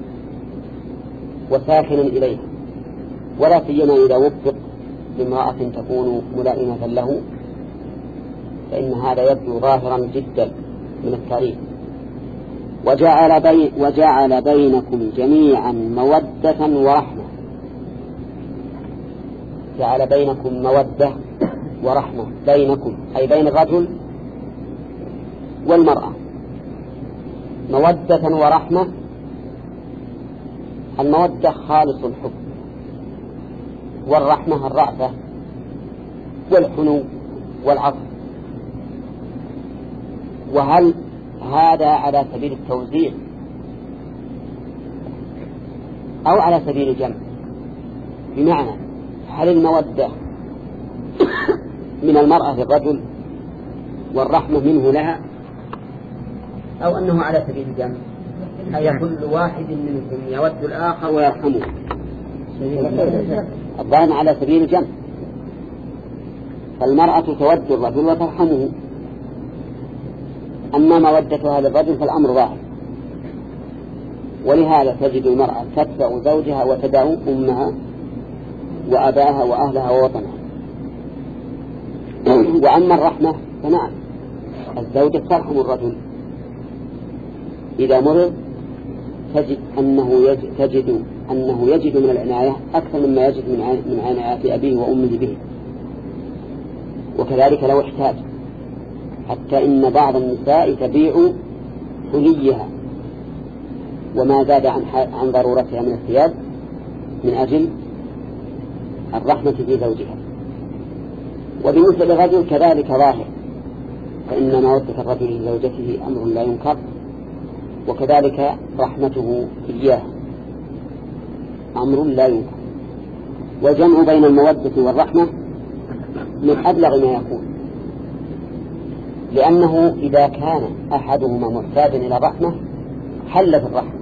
وساكنا إليها، ولا سيما إذا وفق بامرأة تكون ملائمة له، فإن هذا يبدو ظاهرا جدا من التاريخ. وجعل, بي وجعل بينكم جميعا مودة ورحمة، جعل بينكم مودة ورحمة بينكم أي بين الرجل والمرأة، مودة ورحمة. المودة خالص الحب، والرحمة الرأفة والحنو والعطف. وهل هذا على سبيل التوزيع أو على سبيل الجمع؟ بمعنى هل المودة من المرأة للرجل والرحمة منه لها، أو أنه على سبيل الجمع، أي كل واحد منهم يود الآخر ويرحمه؟ الظاهر على سبيل الجمع، فالمرأة تود الرجل وترحمه، أما مودتها للرجل فالأمر ظاهر. ولهذا تجد المرأة تتبع زوجها وتدعو أمها وأباها وأهلها ووطنها. وأما الرحمة فنعم، الزوجة ترحم الرجل إذا مرض، تجد أنه يجد, تجد أنه يجد من العناية أكثر مما يجد من عناية أبيه وأمه به. وكذلك لو احتاج، حتى إن بعض النساء تبيع حليها وما زاد عن, عن ضرورتها من الثياب من أجل الرحمة في زوجها. وبالنسبة للرجل كذلك ظاهر، فإن مودة الرجل لزوجته أمر لا ينكر، وكذلك رحمته إياه أمر لا ينكر. والجمع بين المودة والرحمة من أبلغ ما يكون، لأنه إذا كان أحدهما محتاجا إلى الرحمة حلت الرحمة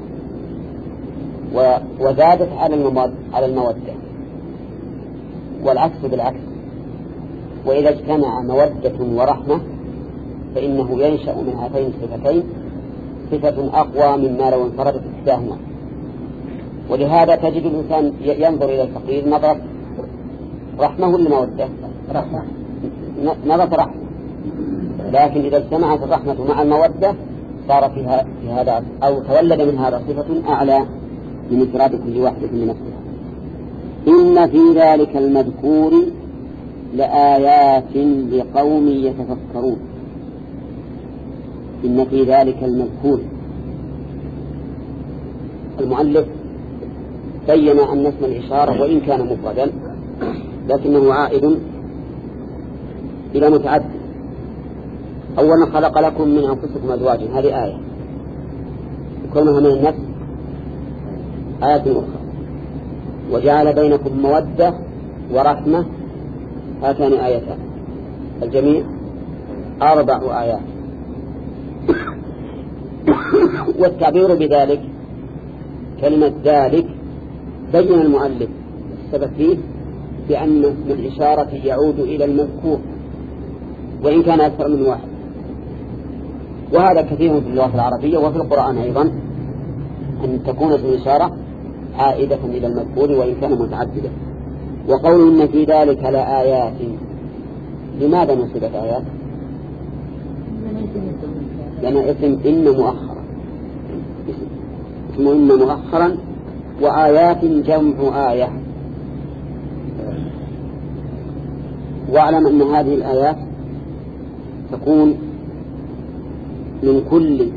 وزادت على المودة، والعكس بالعكس. وإذا اجتمع مودة ورحمة فإنه ينشأ من هاتين الصفتين صفة أقوى مما لو انفردت إحداهما. ولهذا تجد الإنسان ينظر إلى الفقير نظرة رحمة ولا مودة؟ رحمة، نظرة رحمة. لكن إذا اجتمعت الرحمة مع المودة صار فيها في هذا أو تولد من هذا صفة أعلى من انفراد كل واحدة من نفسها. إن في ذلك المذكور لآيات لقوم يتفكرون. إن في ذلك المذكور، المؤلف بين أن اسم الإشارة وإن كان مفردا لكنه عائد إلى متعدد. أولا خلق لكم من أنفسكم أزواجا، هذه آية، كونها من النفس آية أخرى. وجعل بينكم مودة ورحمة، هاتان آيتان، الجميع أربع آيات. والتعبير بذلك كلمة ذلك بين المؤلف السبب فيه بأن اسم الإشارة يعود إلى المذكور وإن كان أكثر من واحد، وهذا كثير في اللغة العربية وفي القرآن أيضا، أن تكون اسم الإشارة عائدة إلى المذكور وإن كان متعددا. وقول إن في ذلك لآيات، لماذا نصبت آيات؟ لأن اسم إن مؤخرا، اسم إن مؤخرا، وآيات جمع آية. واعلم أن هذه الآيات تكون من كل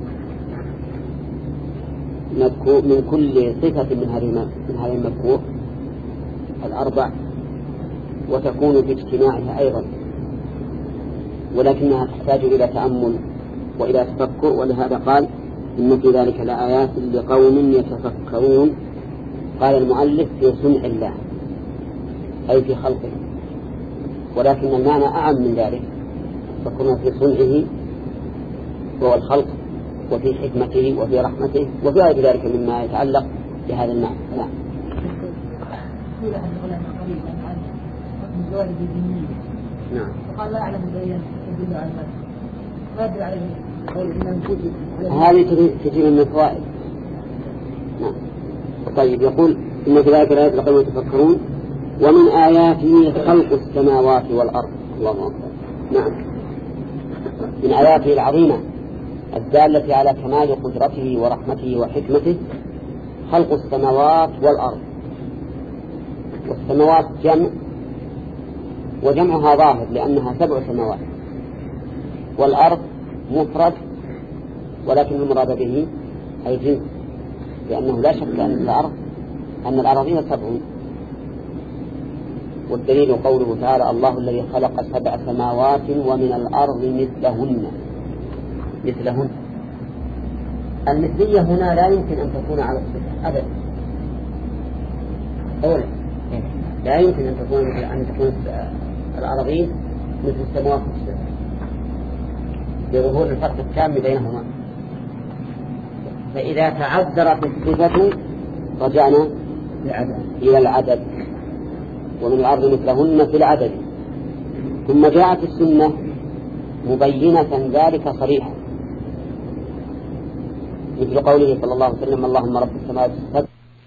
من كل صفة من هذه من هذه المذكور الأربع، وتكون في اجتماعها أيضا، ولكنها تحتاج إلى تأمل وإلى تفكر. ولهذا قال إن في ذلك لآيات لقوم يتفكرون. قال المؤلف في صنع الله أي في خلقه، ولكن المعنى أعم من ذلك، فكنا في صنعه وهو الخلق، وفي حكمته وفي رحمته وفي غير ذلك مما يتعلق بهذا المعنى. نعم. نعم. وقال لا أعلم بأين يدل على المعنى، ما يدل عليه قول إن نفوذ. هذه تجي من الفوائد. نعم. طيب، يقول إن في ذلك الآيات لقوم يتفكرون ومن آياته خلق السماوات والأرض. الله أكبر. نعم. من آياته العظيمة الدالة على كمال قدرته ورحمته وحكمته خلق السماوات والأرض. والسماوات جمع وجمعها ظاهر لأنها سبع سماوات، والأرض مفرد ولكن المراد به أي جنس، لأنه لا شك أن الأرض أن الأراضين سبع. والدليل قوله تعالى الله الذي خلق سبع سماوات ومن الأرض مثلهن. مثلهن المثلية هنا لا يمكن أن تكون على الصفة أبدا، أولا لا يمكن أن تكون أن تكون الأراضين مثل السماوات السبع لظهور الفرق التام بينهما. فإذا تعذرت الصفة رجعنا إلى العدد، ومن الأرض مثلهن في العدد. ثم جاءت السنة مبينة ذلك صريحا، مثل قوله صلى الله عليه وسلم اللهم رب السماوات السبع.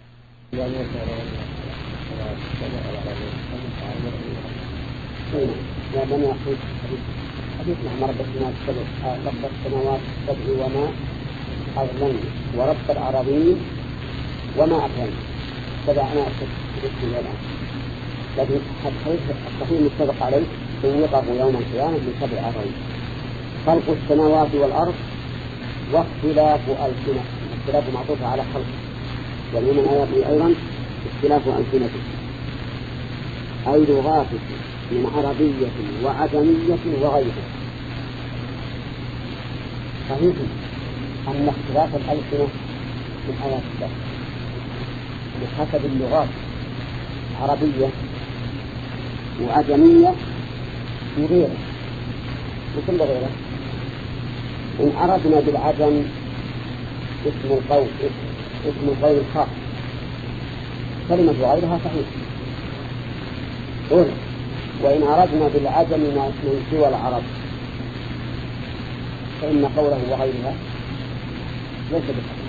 لا بني أخوي حديث اللهم رب السماوات السبع رب السماوات السبع وما أظلم ورب الأراضين وما أكرم سبع أنا أكتب الآن، لكن الحديث الصحيح المتفق عليه سيوقف يوم القيامة من سبع أراضين. خلق السماوات والأرض واختلاف ألسنة، اختلاف معطوف على خلق، ومن آياته أيضا اختلاف ألسنة أي لغات من عربية وعجمية وغيرها. صحيح أن اختلاف الألسنة من آيات الله بحسب اللغات عربية وعجمية وغيرها وكل غيرها. إن أردنا بالعجم اسم القول اسم القول الخاص، كلمة غيرها صحيح. وإن أردنا بالعجم من سوى العرب فإن قوله وغيرها ليس بصحيح.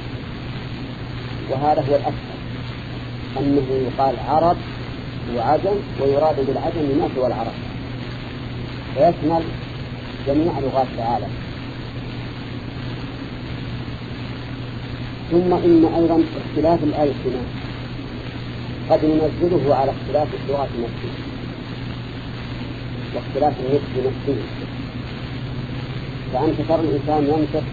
وهذا هو الأسهل، أنه يقال عرب وعجم ويراد بالعجم ما سوى العرب، ويشمل جميع لغات العالم. ثم إن أيضا اختلاف الألسنة قد ننزله على اختلاف اللغة نفسه واختلاف النطق نفسه. فأنت ترى الإنسان ينطق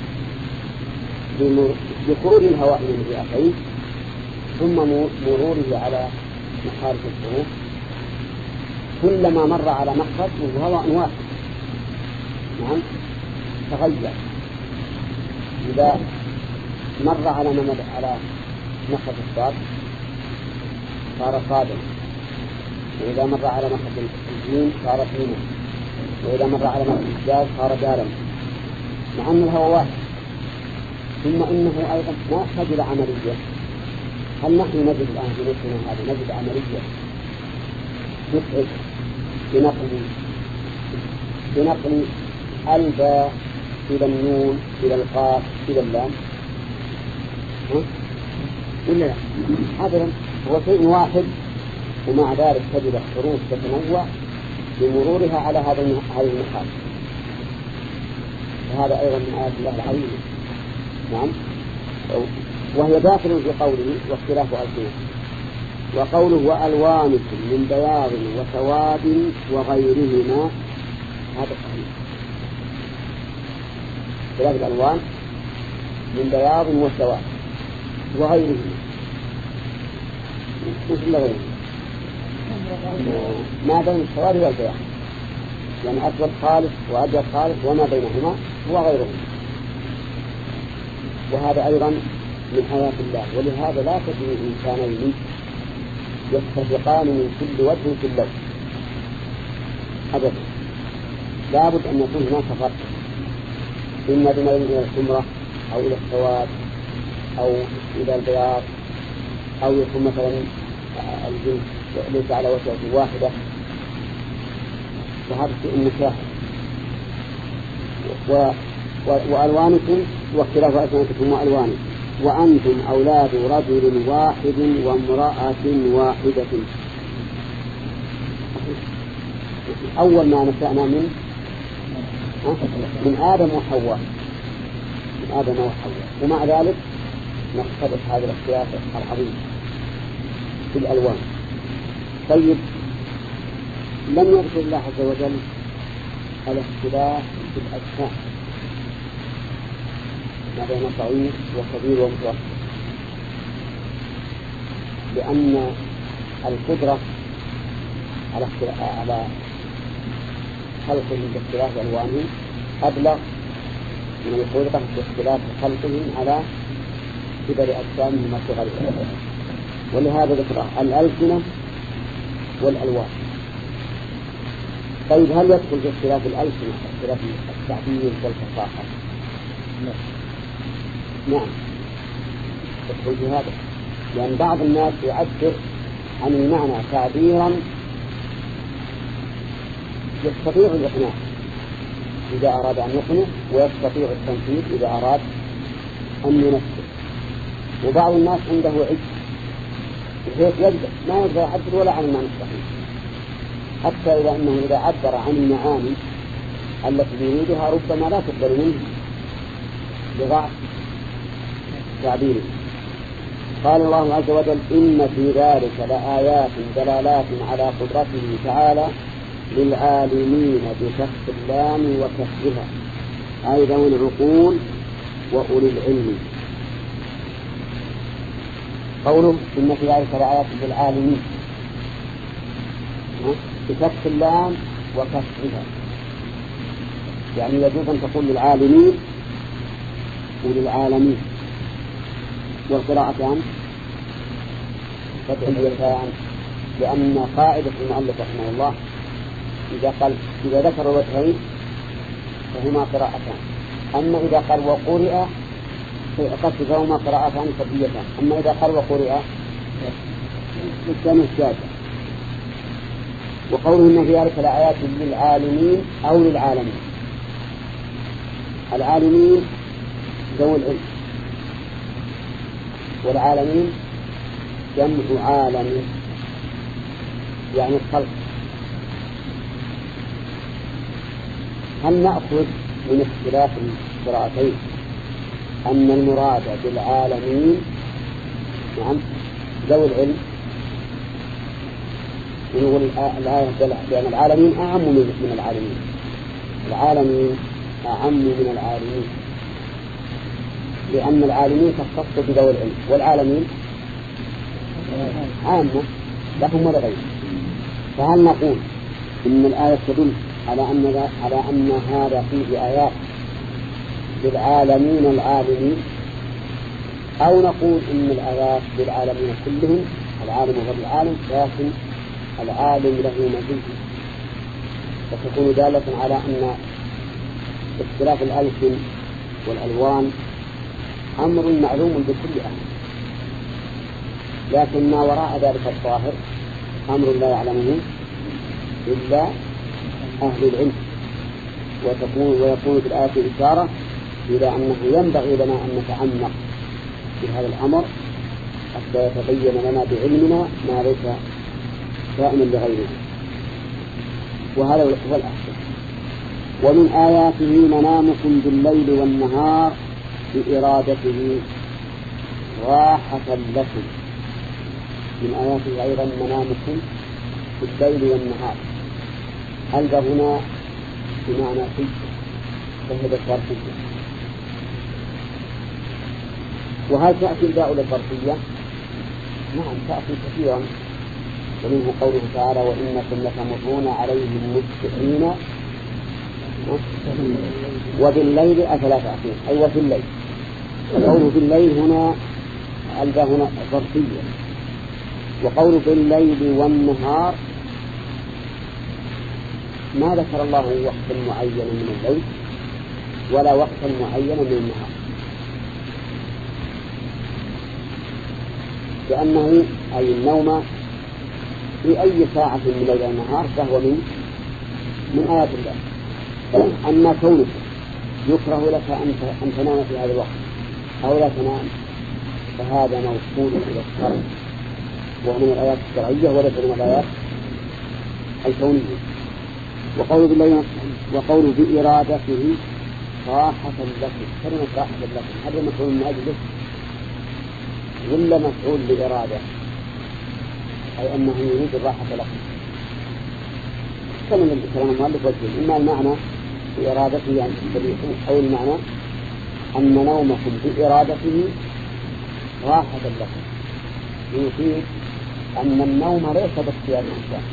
بخروج الهواء من الرئتين ثم مروره على مخارج الحروف، كلما مر على مخرج وهواء واحد نعم تغير. إذا مر على ممد على مخرج الصاد صار صادا، وإذا مر على مخرج الجيم صار سينا، وإذا مر على مخرج الدال صار دالا، مع أن الهواء واحد. ثم إنه أيضا ما يحتاج إلى عملية. هل نحن نجد الآن في نفسنا هذا نجد عملية نتعب بنقل بنقل الباء إلى النون إلى القاف إلى اللام ولا لا؟ أبدا، هو شيء واحد، ومع ذلك تجد الحروف تتنوع بمرورها على هذه المخارج. وهذا أيضا من آيات الله العظيمة. نعم، وهي داخل في قوله واختلاف ألسنة، وقوله وألوانكم من بياض وسواد وغيرهما، هذا صحيح. اختلاف الألوان من بياض وسواد وغيرهما مثل غيره ما بين السواد والبياض، يعني أسود خالص وأبيض خالص وما بينهما هو غيرهما. وهذا أيضا من آيات الله. ولهذا لا تجد إنسانين يتفقان من كل وجه في اللون أبدا، لابد أن يكون هناك فرق، إما بميل إلى الحمرة أو إلى السواد أو إلى البياض، أو يكون مثلا الجنس ليس على وجهة واحدة، وهذا شيء مشاهد. وألوانكم واختلاف ألسنتكم وألوانكم وأنتم أولاد رجل واحد وامرأة واحدة. أول ما نشأنا من من آدم وحواء من آدم وحواء ومع ذلك نقتبس هذا الاختلاف العظيم في الألوان. طيب، لم يذكر الله عز وجل الاختلاف في الأجسام ما بين صغير وكبير ومتوسط، لأن القدرة على على خلقهم باختلاف ألوانهم أبلغ من القدرة باختلاف خلقهم على كبر أجسامهم وصغرهم. ولهذا ذكر الألسنة والألوان. طيب هل يدخل في اختلاف الألسنة اختلاف التعبير والفصاحة؟ نعم يدخل في هذا، لأن بعض الناس يعبر عن المعنى تعبيرا يستطيع الإقناع إذا أراد أن يقنع، ويستطيع التنفيذ إذا أراد أن ينفذ. وبعض الناس عنده عجز بحيث يقدر ما يقدر يعبر ولا عن المعنى الصحيح، حتى إذا أنه إذا عبر عن المعاني التي يريدها ربما لا تقبل منه لضعف تعبيره. قال الله عز وجل: إن في ذلك لآيات دلالات على قدرته تعالى للعالمين بكسر اللام وكسرها، أي ذوي العقول وأولي العلم. قوله إن في ذلك لآيات للعالمين بكسر اللام وكسرها، يعني يجوز أن تقول للعالمين وللعالمين، والقراءتان فتحيتان، لأن قاعدة المؤلف رحمه الله إذا قال إذا ذكر الوجهين فهما قراءتان، أما إذا قال وقرئ قد فهما قراءتان فتحيتان، أما إذا قال وقرئ كان الشاذ. وقوله إن في ذلك لآيات للعالمين أو للعالمين، العالمين ذوي العلم، والعالمين جمع عالم يعني الخلق. هل نأخذ من اختلاف القراءتين أن المراد بالعالمين نعم ذوي العلم؟ ونقول الآية لأن العالمين أعم من العالمين، العالمين أعم من العالمين، لأن العالمين تختص بذوي العلم، والعالمين عامة لهم ولغيرهم. فهل نقول إن الآية تدل على أن على أن هذا فيه آيات للعالمين العالمين، أو نقول إن الآيات للعالمين كلهم العالم وغير العالم، لكن العالم له مزيد، فتكون دالة على أن اختلاف الألسن والألوان أمر معلوم بكل أهل، لكن ما وراء ذلك الظاهر أمر لا يعلمه إلا أهل العلم. وتكون ويكون في الآية إشارة إلى أنه ينبغي لنا أن نتعمق في هذا الأمر حتى يتبين لنا بعلمنا ما ليس كائنا لغيره، وهذا هو الأحسن. ومن آياته منامكم بالليل والنهار بإرادته راحة لكم. من آياته أيضا منامكم بالليل والنهار، هل ده هنا بمعنى في فهذا الظرفية. وهل تأتي الباء للظرفية؟ نعم تأتي كثيرا، ومنه قوله تعالى: وإنكم لتمرون عليهم مصبحين وبالليل أفلا تعقلون، أي وفي الليل. وقوله بالليل هنا الباء هنا ظرفية. وقوله بالليل والنهار ما ذكر الله وقتا معينا من الليل ولا وقتا معينا من النهار، لأنه أي النوم في أي ساعة من ليل النهار فهو من من آيات الله. أما كونك يكره لك أن تنام في هذا الوقت أو لا تنام فهذا موصول إلى الشرع، وهو من الآيات الشرعية وليس من الآيات الكونية. وقول بالله وقول بإرادته راحة لكم، كلمة راحة لكم هذا مفعول من أجله ولا مفعول بإرادة؟ أي أنه يريد الراحة لكم. كلمة كلام المؤلف وجهين، إما المعنى بإرادته يعني أو المعنى أن نومكم بإرادته راحة لكم، يفيد أن النوم ليس باختيار الإنسان.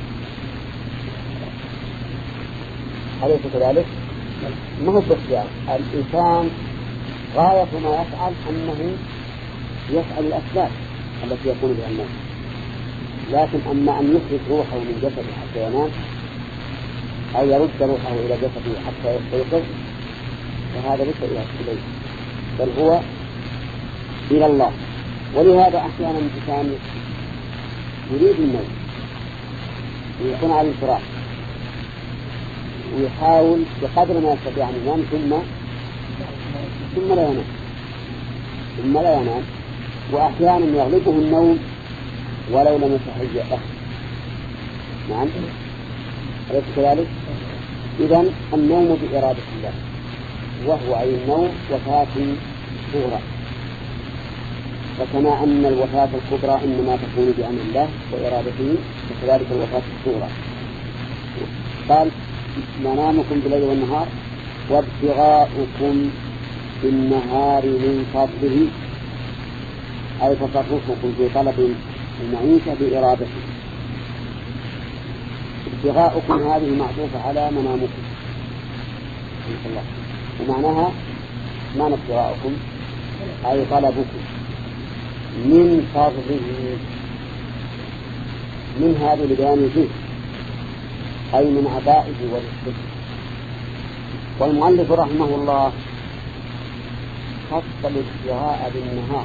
أليس كذلك؟ ما هو باختيار الإنسان، غاية ما يفعل أنه يفعل الأسباب التي يكون بها النوم، لكن أما أن يخرج روحه من جسده حتى ينام أو يرد روحه إلى جسده حتى يستيقظ فهذا ليس إليه، بل هو إلى الله. ولهذا أحيانا الإنسان يريد النوم ويكون على الفراش ويحاول بقدر ما يستطيع أن ينام ثم ثم لا ينام ثم لا ينام وأحيانا يغلبه النوم ولو لم يتهيأ له. نعم، أليس كذلك؟ إذن النوم بإرادة الله، وهو أي النوم وفاة صغرى، وكما أن الوفاة الكبرى إنما تكون بأمر الله وإرادته وكذلك الوفاة الصغرى. قال منامكم بالليل والنهار وابتغاؤكم بالنهار من فضله، أي تصرفكم في طلب المعيشة بإرادته. ابتغاؤكم هذه معطوفة على منامكم الله، ومعناها معنى ابتغاؤكم أي طلبكم من فضله، من هذه لبيان فيه أي من عطائه ورزقه. والمؤلف رحمه الله خص الابتغاء بالنهار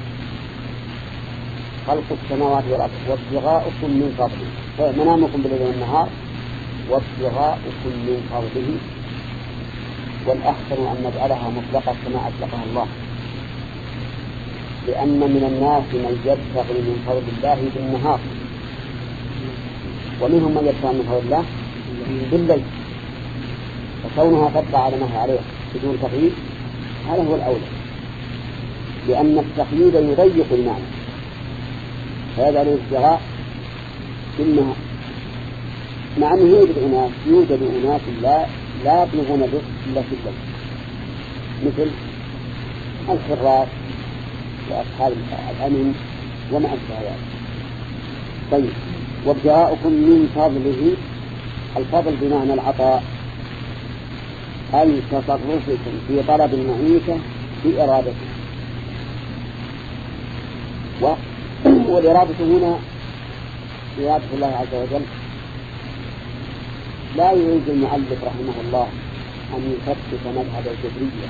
خلق السماوات والأرض وابتغاؤكم من فضله، منامكم بالليل والنهار وابتغاؤكم من فضله، والأحسن أن نجعلها مطلقة كما أطلقها الله، لأن من الناس من يبتغي من فضل الله بالنهار ومنهم من يبتغي من فضل الله بالليل، فكونها تبقى على ما هي عليه بدون تقييد هذا هو الأولى، لأن التقييد يضيق المعنى فيجعل الابتغاء بالنهار، مع أنه يوجد أناس يوجد أناس لا لا يبلغون الرزق إلا في الليل مثل الحراس وأصحاب الأمن وما أشبه ذلك. طيب، وابتغاؤكم من فضله، الفضل بمعنى العطاء، أي تصرفكم في طلب المعيشة بإرادته، والإرادة هنا إرادة الله عز وجل. لا يريد المؤلف رحمه الله أن يثبت مذهب الجبرية،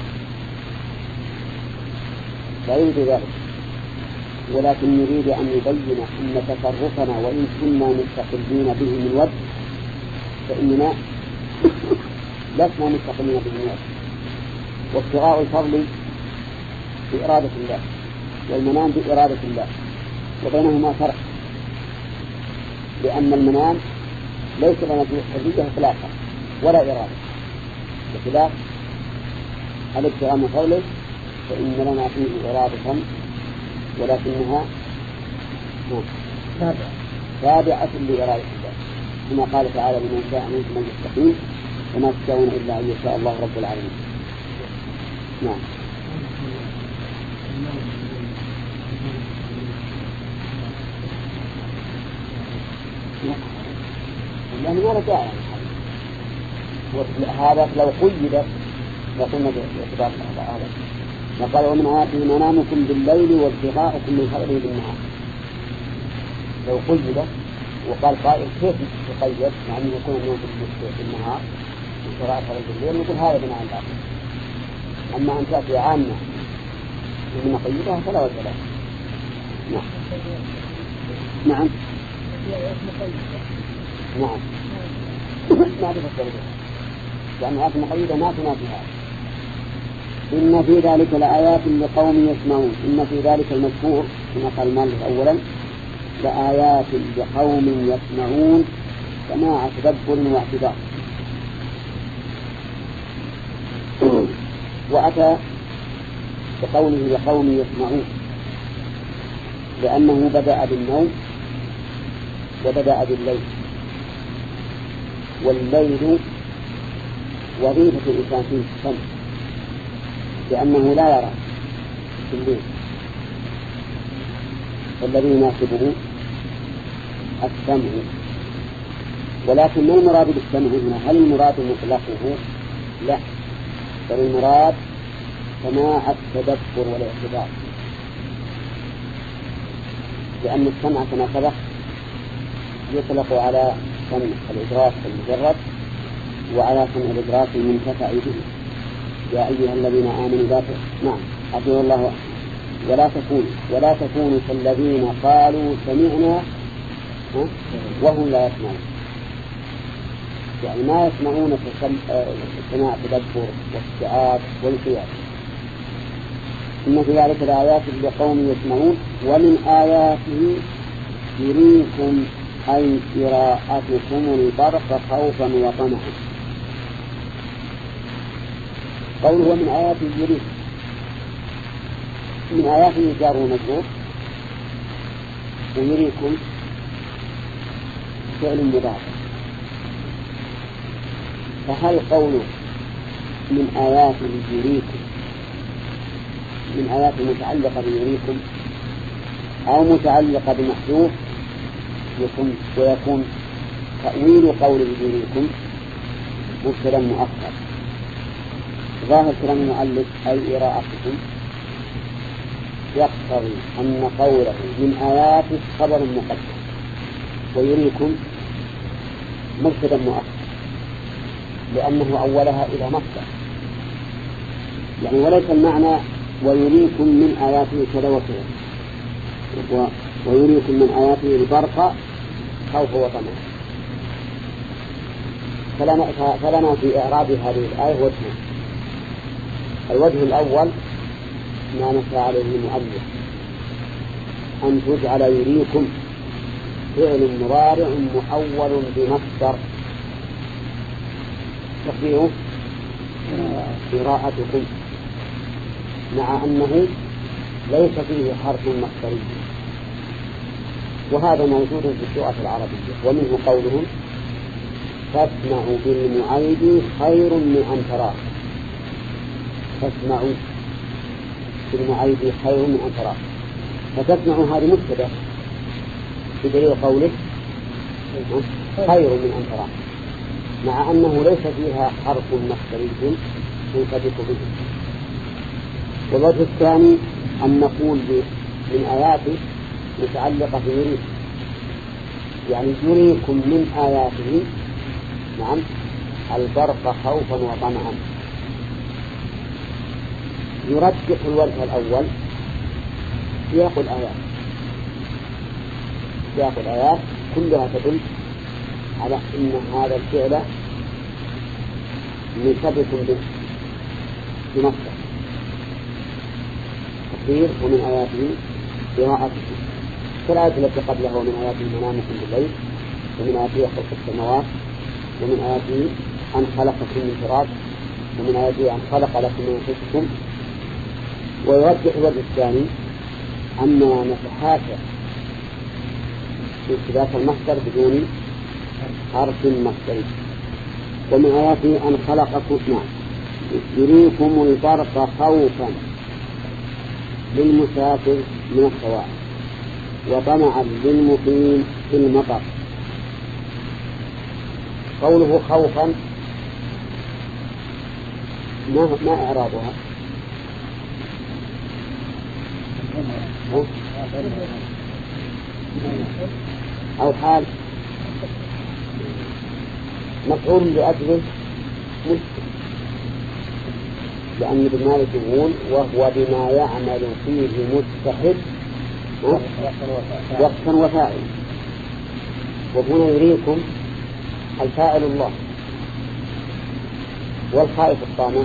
لا يريد ذلك، ولكن يريد أن يبين أن تصرفنا وإن كنا مستقلين به من وجه فإننا لسنا مستقلين به من وجه. وابتغاء الفضل بإرادة الله والمنام بإرادة الله، وبينهما فرق، لأن المنام ليس لنا فيه حرية إطلاقا ولا إرادة، بخلاف الابتغاء من فضله فإن لنا فيه إرادة ولكنها تابعة لإرادة الله، كما قال تعالى لمن شاء منكم أن يستقيم وما تشاءون إلا أن يشاء الله رب العالمين. نعم. يعني ما رجع هذا لو قيدت لقلنا باعتبار هذا، وقال ومن آياته منامكم بالليل وابتغاؤكم من فضله بالنهار. لو قيدت وقال قائل كيف تقيد مع أنه يكون النوم بالنهار وقراءة بالليل، نقول هذا بناء الآخر. أما أن تأتي عامة ومن قيدها فلا وجه له. نعم نعم نعم ما تفسر بها لأن هذه مقيدة ما تنافي هذا. إن في ذلك لآيات لقوم يسمعون، إن في ذلك المذكور كما قال المؤلف أولا لآيات لقوم يسمعون سماع تدبر واعتبار. وأتى بقوله لقوم يسمعون لأنه بدأ بالنوم وبدأ بالليل، والليل وظيفة الإنسان فيه السمع، لأنه لا يرى في الليل، والذي يناسبه السمع. ولكن ما المراد بالسمع هنا؟ هل المراد مطلقه؟ لا، بل المراد سماع التدبر والاعتبار، لأن السمع كما سبق يطلق على سمع الإدراك المجرد وعلى سمع الإدراك المنتفع به. يا أيها الذين آمنوا لا نعم أطيعوا الله ولا تكونوا ولا تكونوا كالذين قالوا سمعنا وهم لا يسمعون، يعني ما يسمعون سماع التدبر والاستيعاب والقيام. إن في ذلك الآيات لقوم يسمعون ومن آياته يريكم أي قراءتكم البرق خوفا وطمعا. قوله من آياته يريكم، من آياته جار ومجرور، ويريكم فعل مضارع. فهل قوله من آياته يريكم من آيات متعلقة بيريكم أو متعلقة بمحذوف يكون ويكون تأويل قوله يريكم مبتدأ مؤخر؟ ظاهر كلام المؤلف أي إراءتكم يقتضي أن قوله من آيات خبر مقدم ويريكم مبتدأ مؤخر، لأنه أولها إلى مصدر، يعني وليس المعنى ويريكم من آياته كذا وكذا، ويريكم من آياته البرق خوف وطمع. فلنا في إعراب هذه الآية وجهين. الوجه الأول ما نسى عليه المؤلف، أن تجعل يريكم فعل مضارع مؤول بمصدر تقديره قراءتكم، مع أنه ليس فيه حرف مصدري، وهذا موجود في اللغة العربية. ومنه قولهم تسمع بالمعيد خير من أن تراه، تسمع بالمعيد خير من أن تراه، فتسمع هذه مبتدأ بدليل قوله خير من أن تراه، مع أنه ليس فيها حرف مصدري ينطبق به. والوجه الثاني أن نقول من آياته متعلقة بيريكم، يعني يريكم من آياته نعم البرق خوفا وطمعا. يرجح الوجه الأول سياق الآيات، سياق الآيات كلها تدل على أن هذا الفعل مرتبط بمصدر تقدير ومن آياته قراءتكم، كالآية التي قبلها ومن آياته منامكم بالليل ومن آياته خلق السماوات ومن آياته أن خلقكم من تراب ومن آياته أن خلق لكم من أنفسكم. ويرجح الوجه الثاني أننا نتحاشى في اثبات المصدر بدون حرف مصدري. ومن آياته أن خلقكم نعم يريكم البرق خوفا للمسافر من الصواعق وطمعا للمقيم في المطر. قوله خوفا ما ما إعرابها؟ أو حال مفعول لأجله مستحيل، لأن ابن مالك يقول وهو بما يعمل فيه مستحيل وقتا وفاعل، وهنا يريكم الفاعل الله والخائف الطامع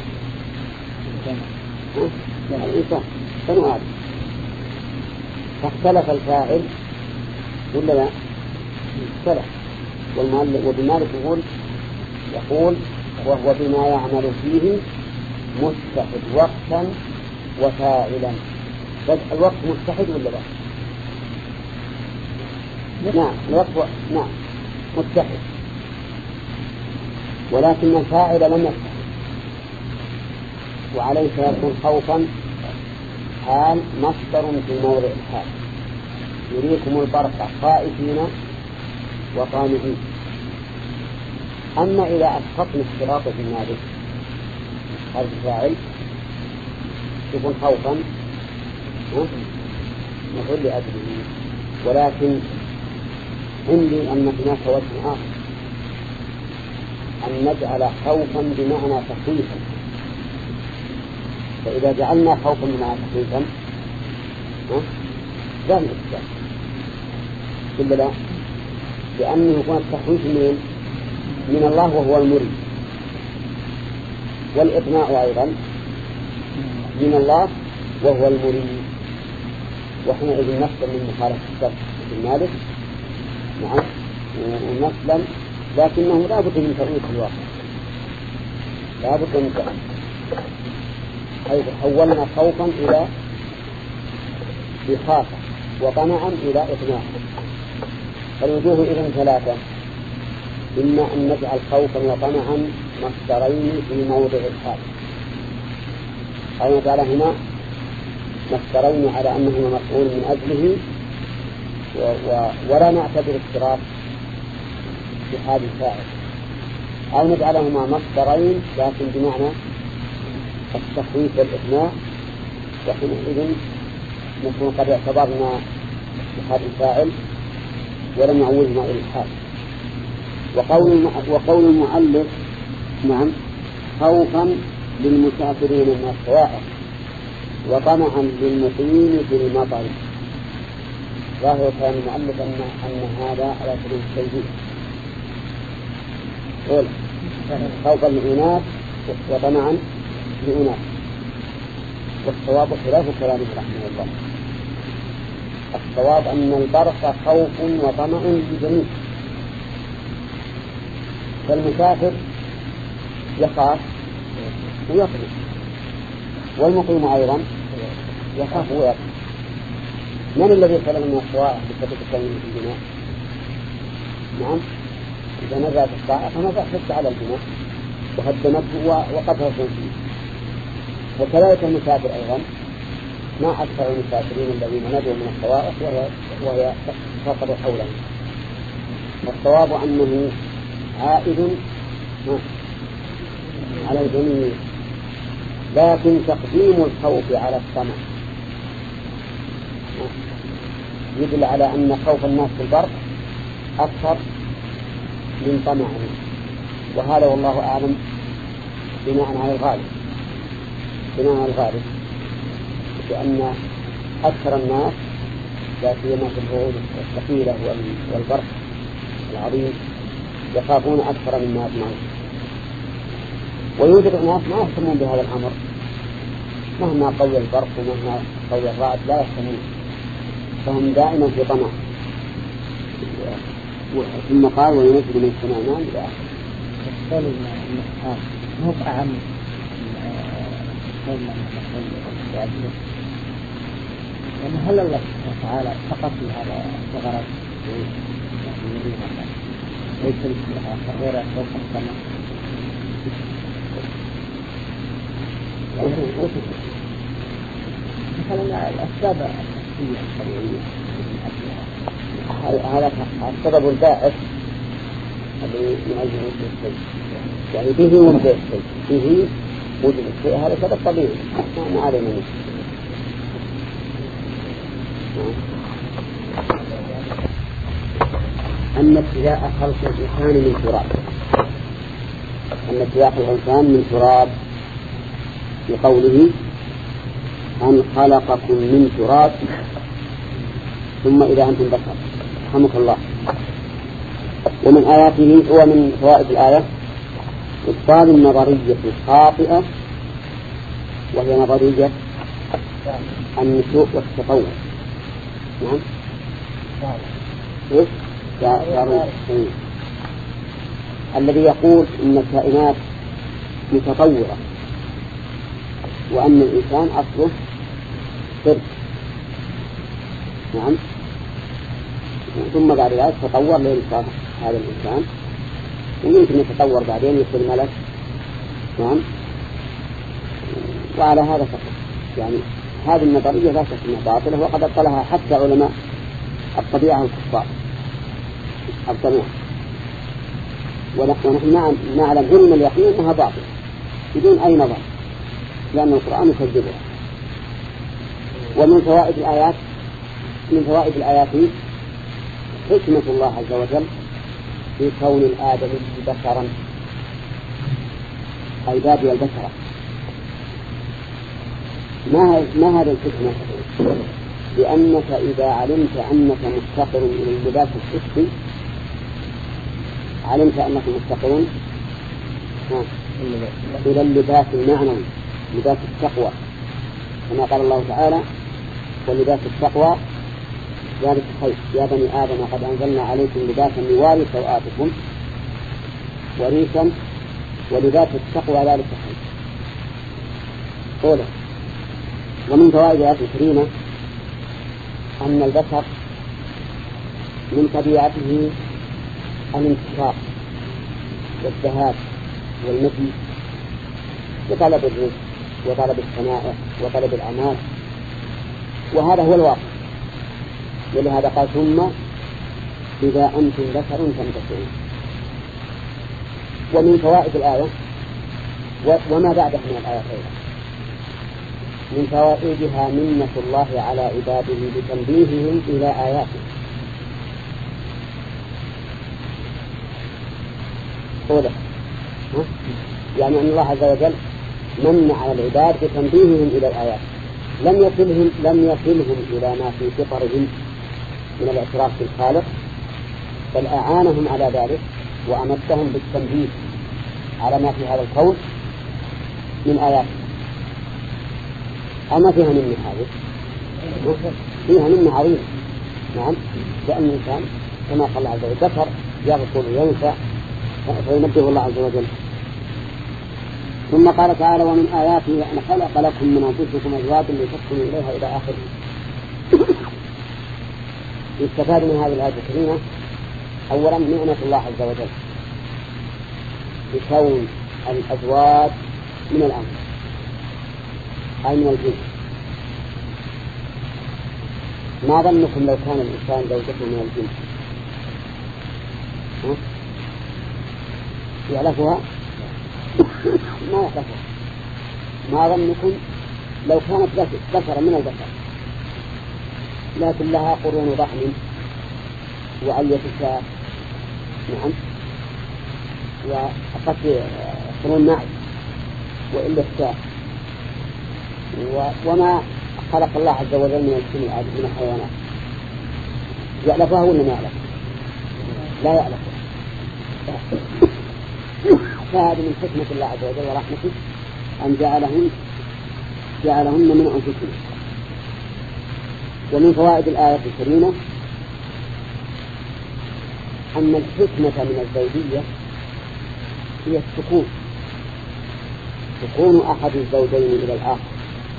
الإنسان بنو آدم، فاختلف الفاعل ولا لا؟ اختلف. وابن مالك يقول يقول وهو بما يعمل فيه مستحد وقتا وفاعلا. بس الوقت مستحد ولا لا؟ نعم الوقت و... نعم مستحد، ولكن الفاعل لم يفتح، وعليه يكون خوفا حال مصدر في موضع الحال، يريكم البرق خائفين وطامعين. أما إذا أسقطنا اشتراط في النادي هذا الفاعل يكون خوفا نقول لأجله، ولكن عندي أن هناك وجه آخر، أن نجعل خوفا بمعنى تخويفا. فإذا جعلنا خوفا بمعنى تخويفا لا نستطيع إلا لا، لأنه يكون التخويف من من الله وهو المريد، والإقناع أيضا من الله وهو المريد، وحينئذ نسلم من مخالفة الشرع في المالك نعم ونسلم، لكنه لا بد من تأويل في الواقع، لا بد من تأويل، حيث حولنا خوفا إلى إخافة وطمعا إلى إقناع. فالوجوه إذن ثلاثة، إما أن نجعل خوفا وطمعا مصدرين في موضع الحال، أو نجعلهما مصدرين على أنهما مفعول من أجله و... و... ولا نعتبر اشتراك في حال الفاعل، أو نجعلهما مصدرين لكن بمعنى التخويف والإقناع، وحينئذ نكون قد اعتبرنا بحال الفاعل ولم نعولهما إلى الحال. وقول وقول المؤلف نعم خوفا للمسافرين من الصواعق وطمعا للمقيم في المطر. ظاهر كان المؤلف أن أن هذا على سبيل التوجيه، قول خوفا لأناس وطمعا لأناس، والصواب خلاف كلامه رحمه الله. الصواب أن البرق خوف وطمع للجميع، فالمسافر يخاف ويطمع، والمقيم أيضا يخاف ويطمع. من الذي خلق من الصواعق بسبب التنوين في البناء؟ نعم، إذا نزلت الصاعقة فنزلت على البناء وهدمته وقدها فيه. وكذلك المسافر أيضا، ما أكثر المسافرين الذين نجوا من الصواعق وهي تفقد حولهم. والصواب أنه عائد على الجميع، لكن تقديم الخوف على الطمع يدل على أن خوف الناس في البرق أكثر من طمعهم، وهذا والله أعلم بناء على الغالب بناء على الغالب لأن أكثر الناس لا سيما في البعود الثقيلة والبرق العظيم يخافون أكثر مما يطمعون. ويوجد ناس ما يهتمون بهذا الأمر، مهما قوي البرق ومهما قوي الرعد لا يهتمون، فهم دائما في طمع. ثم قال وينزل من السماء ماء إلى آخره. مو أهم يعني هل الله تعالى فقط في هذا الغرض ليس غير فوق السماء؟ مثلا الأسباب الشخصية الطبيعية هذا السبب البائس الذي من أجل وجود الشيء، يعني به وجود الشيء، به وجود الشيء، هذا سبب طبيعي ما علينا منه. أن ابتداء خلق الإنسان من تراب، أن ابتداء خلق الإنسان من تراب بقوله أن خلقكم من تراب ثم إذا أنتم بشر. رحمك الله. ومن آياته ومن فوائد الآية إبطال النظرية الخاطئة، وهي نظرية النشوء والتطور. نعم إيش؟ الذي يقول إن الكائنات متطورة وأن الإنسان أصله صرف. نعم. ثم بعد ذلك تطور لإنسان هذا الإنسان ويمكن يتطور بعدين يصير ملك. نعم. وعلى هذا فقط يعني هذه النظرية لا شك أنها باطلة، وقد أبطلها حتى علماء الطبيعة الكفار الطبيعة، ونحن نعلم علم اليقين أنها باطلة بدون أي نظر، لأن القرآن يكذبها. ومن فوائد الآيات من فوائد الآيات حكمة الله عز وجل في كون الآدمي بشرا، أي بادئ البشرة. ما ما هذه الحكمة؟ لأنك إذا علمت أنك مفتقر إلى اللباس الحسي، علمت أنك مفتقر إلى اللباس المعنوي، لباس التقوى، كما قال الله تعالى: ولباس التقوى ذلك خير يا بني آدم قد أنزلنا عليكم لباسا يواري سوآتكم وريشا ولباس التقوى ذلك خير. قوله. ومن فوائد الآيات الكريمة أن البشر من طبيعته الانتشار والذهاب والمجيء وطلب الرزق وطلب الصنائع وطلب الأعمال، وهذا هو الواقع. ولهذا قال: ثم إذا أنتم بشر تنتشرون. ومن فوائد الآية وما بعدها من الآية أيضا من فوائدها منة الله على عباده بتنبيههم إلى آياته. قوله يعني أن الله عز وجل من على العباد بتنبيههم إلى الآيات، لم يصلهم لم يصلهم إلى ما في فطرهم من الاعتراف بالخالق، بل أعانهم على ذلك وأمدهم بالتنبيه على ما في هذا الكون من آيات. أما فيها منة هذه فيها منة عظيمة. نعم. لأن الإنسان كما قال الله عز وجل ذكر يغفل وينسى فينبه الله عز وجل. ثم قال تعالى: ومن آياته أن خلق لكم من أنفسكم أزواجا لتسكنوا إليها إلى آخره. يستفاد من هذه الآية الكريمة أولا نعمة الله عز وجل بكون الأزواج من الأنفس أي من الجنس. ما ظنكم لو كان الإنسان زوجته من الجنس يعرفها؟ ما يعرفها. ما ظنكم لو كانت بشرا من البشر لكن لها قرون ضحم وعلية شاة، نعم، وقصد قرون معي وإلا الشاة، وما خلق الله عز وجل من الجن من الحيوانات. يعرفها ولا ما يعرف؟ لا يعرفها. فهذه من حكمة الله عز وجل ورحمته أن جعلهن جعلهن من أنفسهم. ومن فوائد الآية الكريمة أن الحكمة من الزوجية هي السكون، سكون أحد الزوجين إلى الآخر،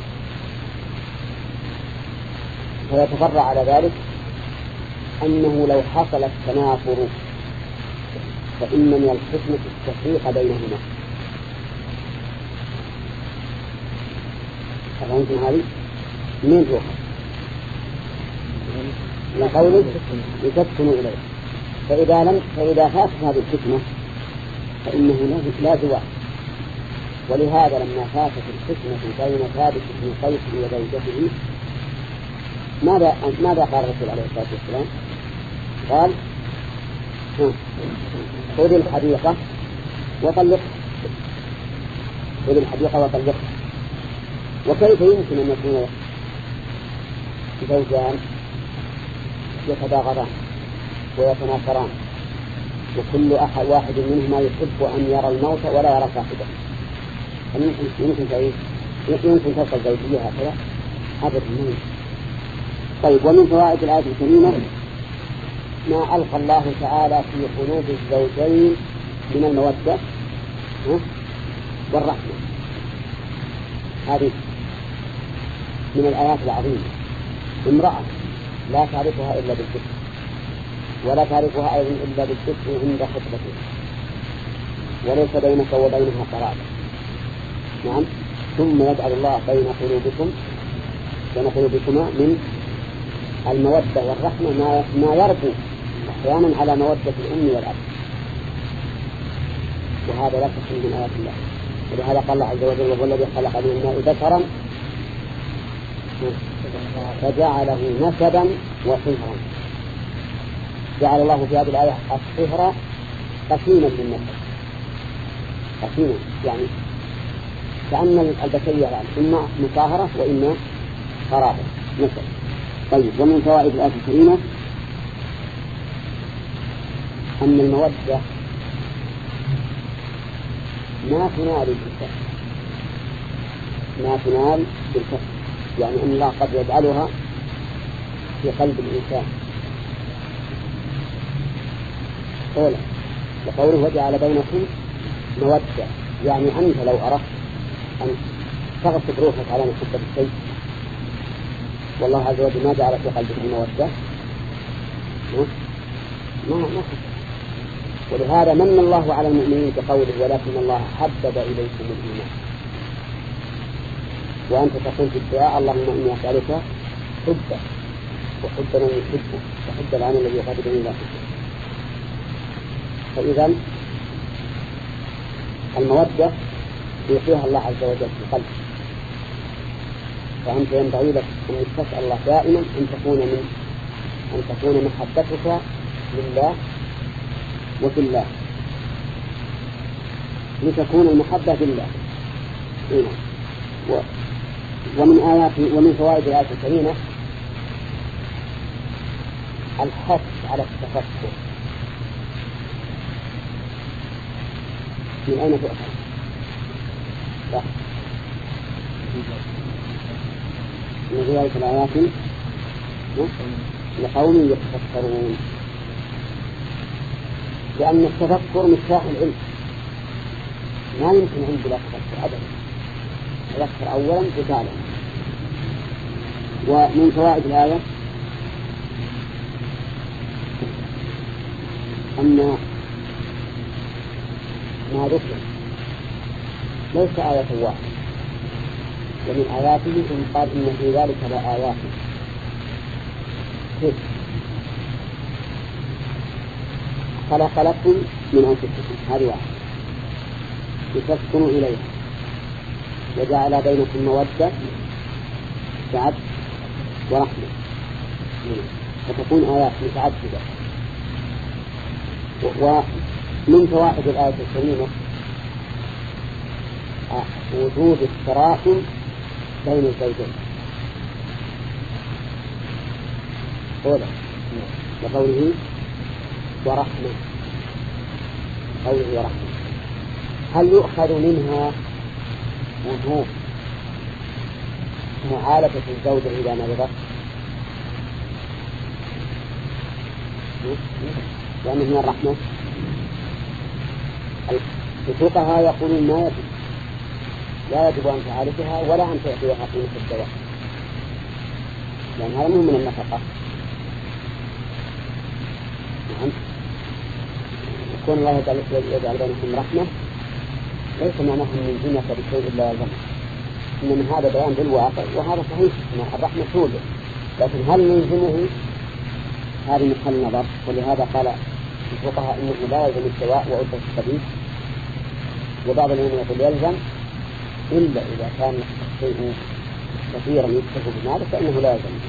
فيتفرع على ذلك أنه لو حصل التنافر فإن من الحكمة التفريق بينهما. فهمتم هذه؟ من هو؟ لقوله لتسكنوا إليه. فإذا لم فإذا فاتت هذه الحكمة فإنه لا زواج. ولهذا لما فاتت الحكمة بين ثابت بن قيس وزوجته ماذا ماذا قال الرسول عليه الصلاة والسلام؟ قال: خذ الحديقة وطلقها، خذ الحديقة وطلقها. وكيف يمكن أن يكون زوجان يتباغضان ويتناصران وكل أحد واحد منهما يحب أن يرى الموت ولا يرى صاحبه؟ يمكن يمكن تعيش يمكن تصل الزوجية هكذا؟ أبدا. طيب. ومن فوائد الآية الكريمة ما ألقى الله تعالى في قلوب الزوجين من المودة والرحمة. هذه من الآيات العظيمة. امرأة لا تعرفها إلا بالذكر، ولا تعرفها أيضا إلا بالذكر عند خطبته، وليس بينك وبينها قرابة. نعم. ثم يجعل الله بين قلوبكم بين قلوبكما من المودة والرحمة ما ما يربو أحيانا على مودة الأم والأب، وهذا لا تكون من آيات الله. ولهذا قال الله عز وجل: وهو الذي خلق من الماء ذكرا فجعله نسبا وصهرا. جعل الله في هذه الآية الصهر قسيما للنسب، قسيما يعني كأن البشرية الآن إما مصاهرة وإما قرابة نسب. طيب، ومن فوائد الآية الكريمة أن المودة ما تنال بالكسب، ما تنال بالكسب، يعني أن الله قد يجعلها في قلب الإنسان. قوله وقوله وجعل بينكم مودة، يعني أنت لو أردت أن تغصب روحك على محبة الشيء والله عز وجل ما جعل في قلبك المودة ما ما ولهذا من الله على المؤمنين بقوله: ولكن الله حبب إليكم الإيمان. وأنت تقول في الدعاء: اللهم إني أسألك حبك وحب من يحبك وحب العمل الذي يقربني إلى حبك. فإذا المودة يعطيها الله عز وجل في القلب، فأنت ينبغي لك أن تسأل الله دائما أن تكون من أن تكون محبتك لله وفي الله، لتكون المحبة بالله. ومن آيات ومن فوائد الآية الكريمة الحث على التفكر. من أين تؤخذ؟ لا. من رواية الآيات لقوم يتفكرون، لأن التفكر مفتاح العلم، ما يمكن علم بلا تفكر أبدا. تفكر أولا وتعلم. ومن فوائد الآية أن ما ذكر ليس آية واحدة، ومن آياته إن قال إن في ذلك لآيات خلق لكم من أنفسكم، هذه واحدة لتسكنوا إليها، وجعل بينكم مودة وعدل ورحمة، فتكون آيات متعددة. ومن فوائد الآية الكريمة وجود التراحم بين الزوجين، قوله وقوله ورحمة، قوله ورحمة. هل يؤخذ منها وجوب معالجة الزوجة إذا مرضت؟ لأنه من الرحمة. الفقهاء يقولون ما يجب، لا يجب أن تعالجها ولا أن تعطيها قيمة الدواء، لأن هذا مهم من النفقة. نعم. يكون الله يجعل بينكم رحمة ليس معناه من دينك بشيء إلا يلزمه، إن من هذا بيان بالواقع، وهذا صحيح الرحمة توجد، لكن هل نلزمه؟ هذا محل نظر. ولهذا قال الفقهاء إنه لا يلزم الدواء وعدة الطبيب، وبعض العلماء يقول يلزم إلا إذا كان شيء كثيرا يكتفى بماله فإنه لا يلزم.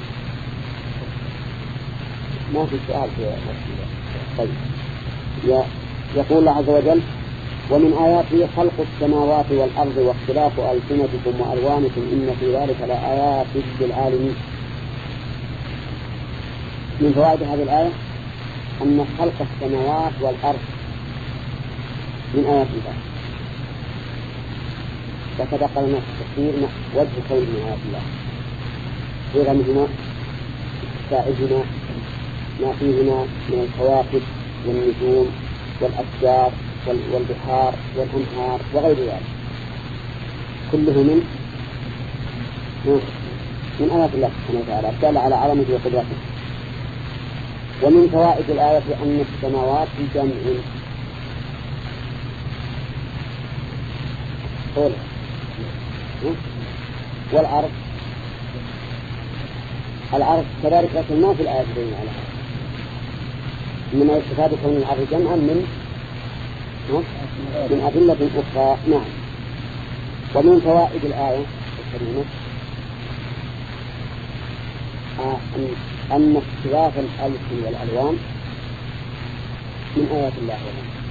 ما في سؤال في هذا. طيب، يقول الله عز وجل: ومن آياته خلق السماوات والأرض واختلاف ألسنتكم وألوانكم إن في ذلك لآيات للعالمين. من فوائد هذه الآية أن خلق السماوات والأرض من آيات الله، وسبق لنا التفسير وجه كون من آيات الله، ورمهما سائدنا ما فيهما من الكواكب والنجوم والأشجار والبحار والأنهار وغير ذلك، كله من من آيات الله سبحانه وتعالى دل على عظمته وقدرته. ومن فوائد الآية أن السماوات جمع طولها. والعرض العرض كذلك، لكن ما في الآية تدل على العرض، إنما يستفاد كون العرض جمعا من من أدلة أخرى. نعم. ومن فوائد الآية الكريمة أن اختلاف الألسن والألوان من آيات الله والله.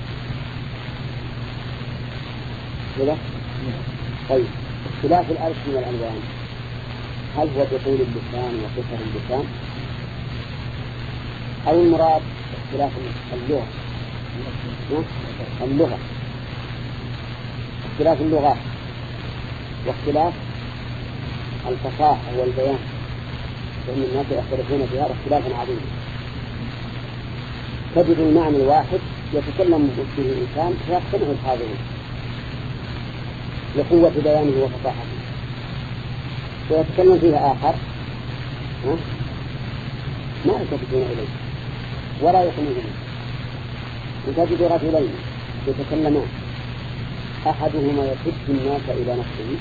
كذا؟ طيب، اختلاف الألسن والألوان هل هو بطول اللسان وقصر اللسان، أو المراد اختلاف اللغة؟ اللغة اختلاف اللغات واختلاف الفصاحة والبيان، لأن الناس يختلفون في هذا اختلافا عظيما. تجد المعنى الواحد يتكلم به الإنسان فيقتنع الحاضرين لقوة بيانه وفصاحته، ويتكلم فيها آخر ما يلتفتون إليه ولا يقنعون. وتجد رجلين يتكلمان، أحدهما يشد الناس إلى نفسه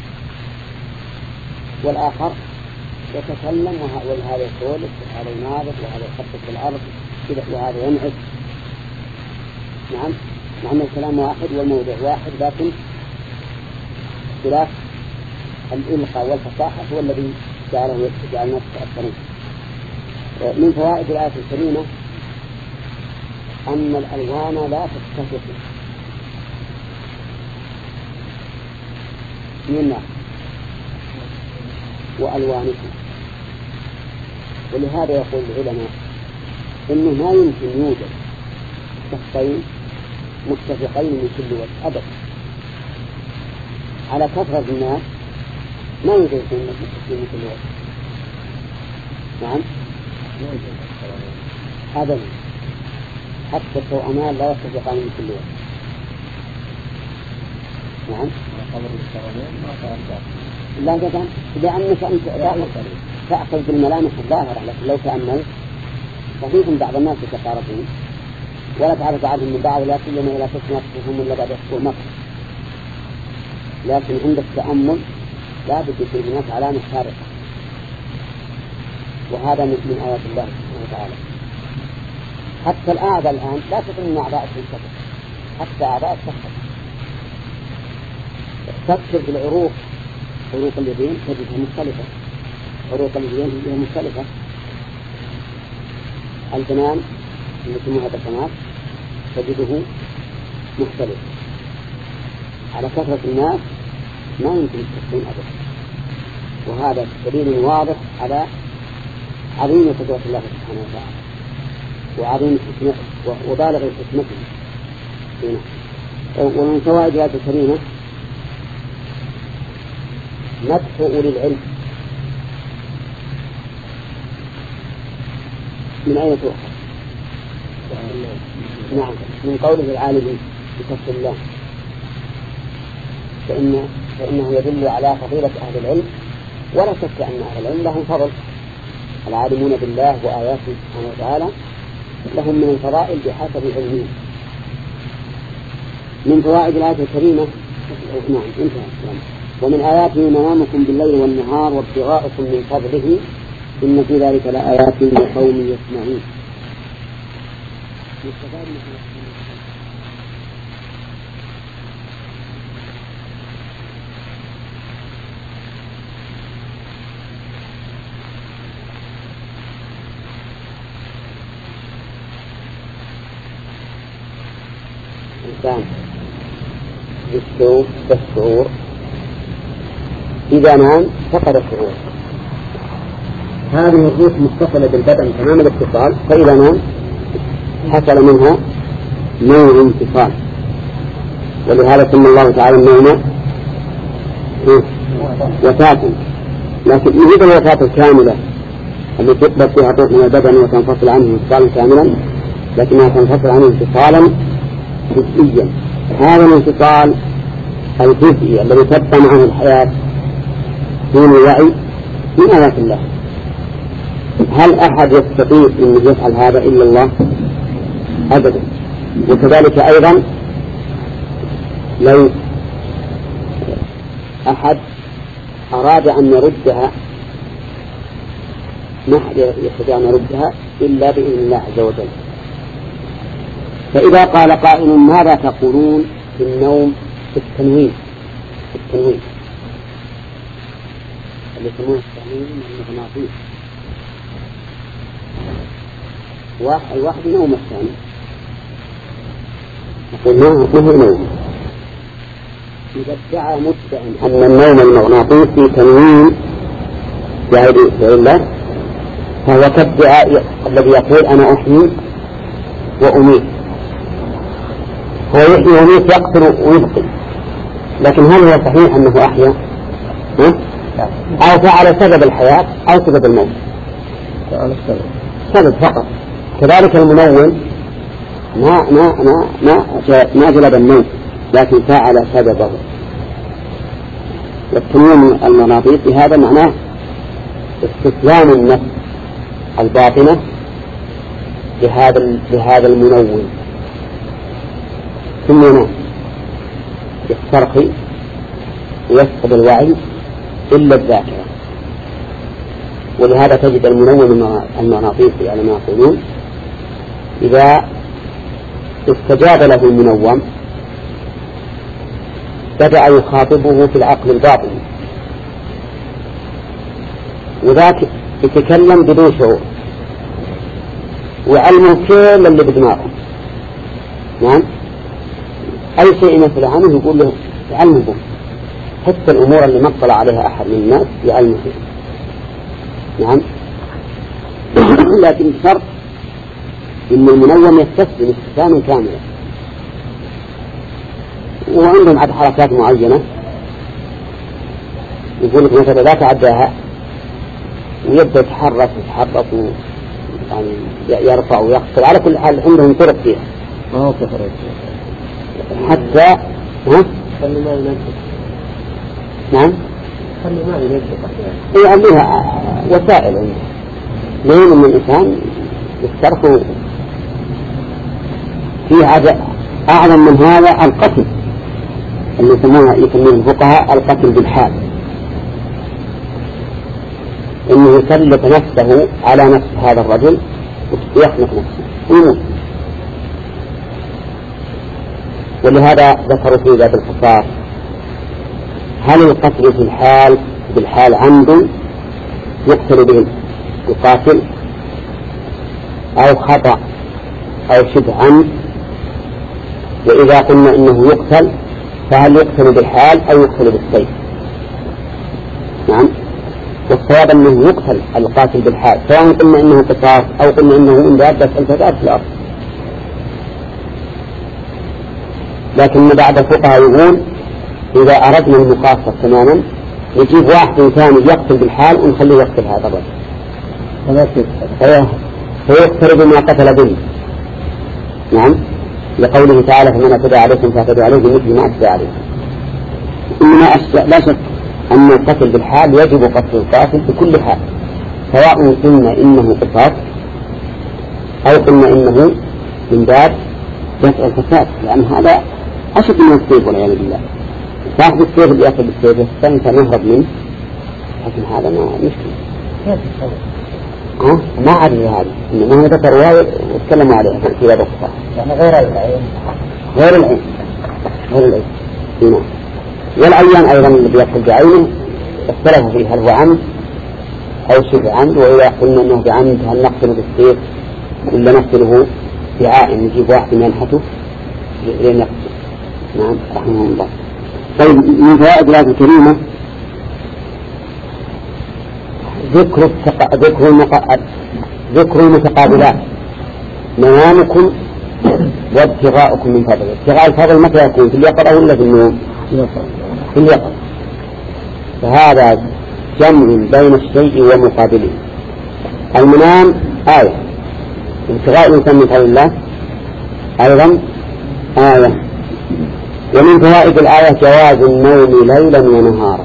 والآخر يتكلم وهذا يسولف وهذا يناظر وهذا يخطط في الأرض وهذا ينعس. نعم، معنى الكلام واحد والموضوع واحد، لكن اختلاف الإلقاء والفصاحة هو الذي جعله يجعل الناس يتأثرون. من فوائد الآية الكريمة أن الألوان لا تتفق منا وألوانكم، ولهذا يقول العلماء إنه ما يمكن يوجد شخصين متفقين من كل وجه أبدا. على كثرة الناس ما يوجد شيء متفقين من كل وجه. نعم، أبدا، حتى التوأمان لا يتفقان من كل وجه. نعم، لا جدا، لأنك أنت تأخذ بالملامح الظاهرة، لكن لو تأمل صحيح بعض الناس يتقاربون ولا تعرف بعضهم من بعض، لا سيما إلى تسمع تفهم ولا بعد يحكوا مكر، لكن عند التأمل لا بد يكون هناك علامة فارقة، وهذا من آيات الله سبحانه وتعالى. حتى الأعضاء الآن لا تكون من أعضاء الشخص، حتى أعضاء الشخص تكثر في العروق، عروق اليدين تجدها مختلفة، عروق اليدين تجدها مختلفة، الجنان اللي يسموها بسمات تجده مختلف. على كثرة الناس ما يمكن التسليم أبدا، وهذا دليل واضح على عظيم قدرة الله سبحانه وتعالى وعظيم حكمته وبالغ حكمته. ومن فوائد هذه الكريمة مدح أولي العلم من آية أخرى. نعم، من قوله العالمين بكفر الله، فإن فإنه يدل على فضيلة أهل العلم، ولا شك أن أهل العلم لهم فضل. العالمون بالله وآياته سبحانه وتعالى لهم من الفضائل بحسب علمهم. من فوائد الآية الكريمة نعم انتهى الكلام. ومن آياته منامكم بالليل والنهار وابتغاؤكم من فضله إن في ذلك لآيات لقوم يسمعون. الإنسان بالشعور بالشعور إذا نام فقد الشعور. هذه الروح متصلة بالبدن تمام الاتصال، فإذا نام حصل منها نوع انفصال، ولهذا سمى الله تعالى النوم وفاة. لكن يجب الوفاة الكاملة التي تقبل فيها روح من البدن وتنفصل عنه انفصالا كاملا، لكنها تنفصل عنه انفصالا جزئيا. هذا الانفصال الجزئي الذي تبقى معه الحياة دون الوعي من آيات الله. هل أحد يستطيع أن يفعل هذا إلا الله؟ أبدا. وكذلك أيضا لو أحد أراد أن يردها ما أحد يستطيع أن يردها إلا بإذن الله عز وجل. فإذا قال قائل ماذا تقولون في النوم في التنويم في التنويم اللي يسمونه التنويم المغناطيسي، الواحد نوم الثاني، نقول ما هو نوم. إذا ادعى مدعي أن النوم المغناطيسي تنويم جاهد الله، فهو كالدعاء الذي يقول أنا أحيي وأميت. هو يحيي ويميت، يقتل ويبقي، لكن هل هو صحيح أنه أحيا أو فعل سبب الحياة أو سبب الموت؟ سبب فقط. كذلك المنون ما ما ما ما ما جلب الموت، لكن فعل سببه. والتنويم المغناطيسي هذا معناه استسلام النفس الباطنة لهذا لهذا المنون، ثم ينام يسترخي ويفقد الوعي إلا الذاكرة. ولهذا تجد المنون المغناطيسي على ما يقولون إذا استجاب له المنوم بدأ يخاطبه في العقل الباطني، وذاك يتكلم بدون شعور وعلمه كل اللي بدماغه. نعم، أي شيء مثل عنه يقول له يعلمه به، حتى الأمور اللي ما اطلع عليها أحد من الناس يعلمه به. نعم. لكن بشرط إن المنوم يستسلم استسلاما كاملا، وعندهم عد حركات معينة يقول لك مثلا لا تعداها، ويبدأ يتحرك يتحرك يعني يرفع ويقصر. على كل حال عندهم طرق فيها حتى ها خلي ما ينجح. نعم خلي ما ينجح يعملها وسائل لين من الإنسان يسترخوا فيه. أعظم من هذا القتل اللي يسمونه يسمونه الفقهاء القتل بالحال، إنه يسلط نفسه على نفس هذا الرجل ويخنق نفسه ويموت. ولهذا ذكروا في ذات القصاص هل القتل في الحال بالحال عمد يقتل به القاتل، أو خطأ أو شبه عمد؟ وإذا قلنا إنه يقتل فهل يقتل بالحال أو يقتل بالسيف؟ نعم، والصواب أنه يقتل القاتل بالحال، سواء قلنا إنه قصاص أو قلنا إنه إمداد بس الفساد في الأرض. لكن بعد الفقهاء يقول إذا أردنا المخاصة تماما يجيب واحد ثاني يقتل بالحال ونخليه يقتل هذا الرجل فيقتل بما قتل به. نعم، لقوله تعالى فمن اعتدى عليكم فاعتدوا عليه بمثل ما اعتدى عليكم. إنما لا شك أن القتل بالحال يجب قتل القاتل بكل حال، سواء قلنا إنه قصاص أو قلنا إنه من باب دفع الفساد، لأن هذا أشد من السيف والعياذ بالله. صاحب السيف اللي يأخذ بالسيف الثاني نهرب منه، لكن هذا ما مشكلة. ها ما عاد هذا، إنما هو ذكر رواية وتكلموا عليها في باب القصاص. يعني غير العين غير العين غير العين هنا. والعيان أيضا اللي بيقتل بعينه اختلفوا فيه هل هو عمد أو شبه عمد، وإذا قلنا أنه بعمد هل نقتله بالسيف ولا نقتله بعائن نجيب واحد ينحته لين يقتل. نعم رحمه الله. طيب من فوائد الآية الكريمة ذكر التق... ذكر المق... ذكر المتقابلات، منامكم وابتغاؤكم من فضله. ابتغاء الفضل متى يكون؟ في اليقظة ولا في النوم؟ في اليقظة. فهذا جمع بين الشيء ومقابله. المنام آية، ابتغاء الإنسان من فضل الله أيضا آية. ومن فوائد الآية جواز النوم ليلا ونهارا.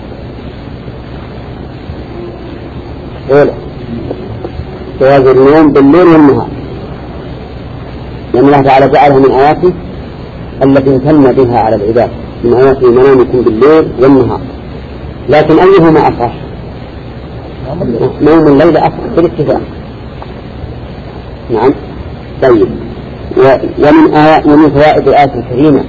جواز النوم بالليل والنهار، لأن الله تعالى جعلها من آياته التي امتن بها على العباد، من آياته منامكم بالليل والنهار. لكن أيهما أصح؟ نوم الليل أصح بالاتفاق. نعم. طيب، ومن آيات ومن فوائد الآية الكريمة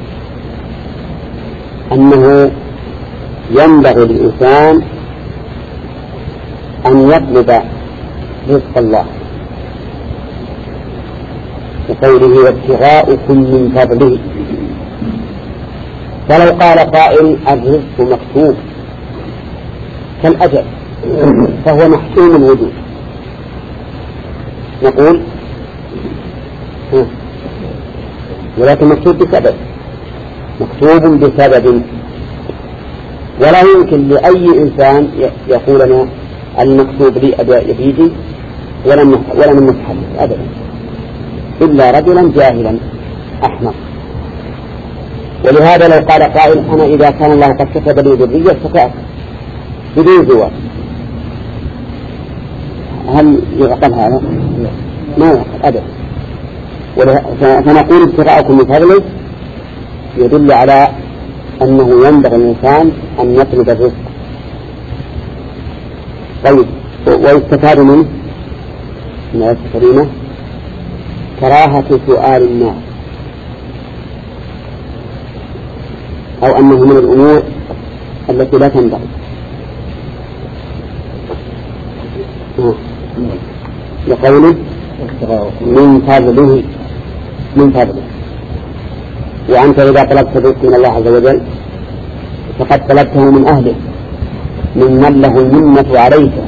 أنه ينبغي للإنسان أن يطلب رزق الله، وقوله وابتغاؤكم من فضله. فلو قال قائل الرزق مكتوب كالأجل فهو محسوم الوجود، نقول ولكن مكتوب بسبب، مكتوب بسبب، ولا يمكن لأي إنسان يقول لنا المكتوب لي بيدي ولم ولم نتحدث أبدا إلا رجلا جاهلا أحمق. ولهذا لو قال قائل أنا إذا كان الله قد كتب لي ذرية فكأت بدون زواج، هل يعقل هذا؟ ما يعقل أبدا. فنقول ابتغاءكم من فضله يدل على أنه ينبغي الإنسان أن يطلب الرزق. طيب، ويستفاد منه من الآية الكريمة كراهة سؤال الناس، أو أنه من الأمور التي لا تنبغي. لقوله من فضله من فضله، وأنت إذا طلبت الرزق من الله عز وجل فقد طلبته من أهله، ممن له المنة عليك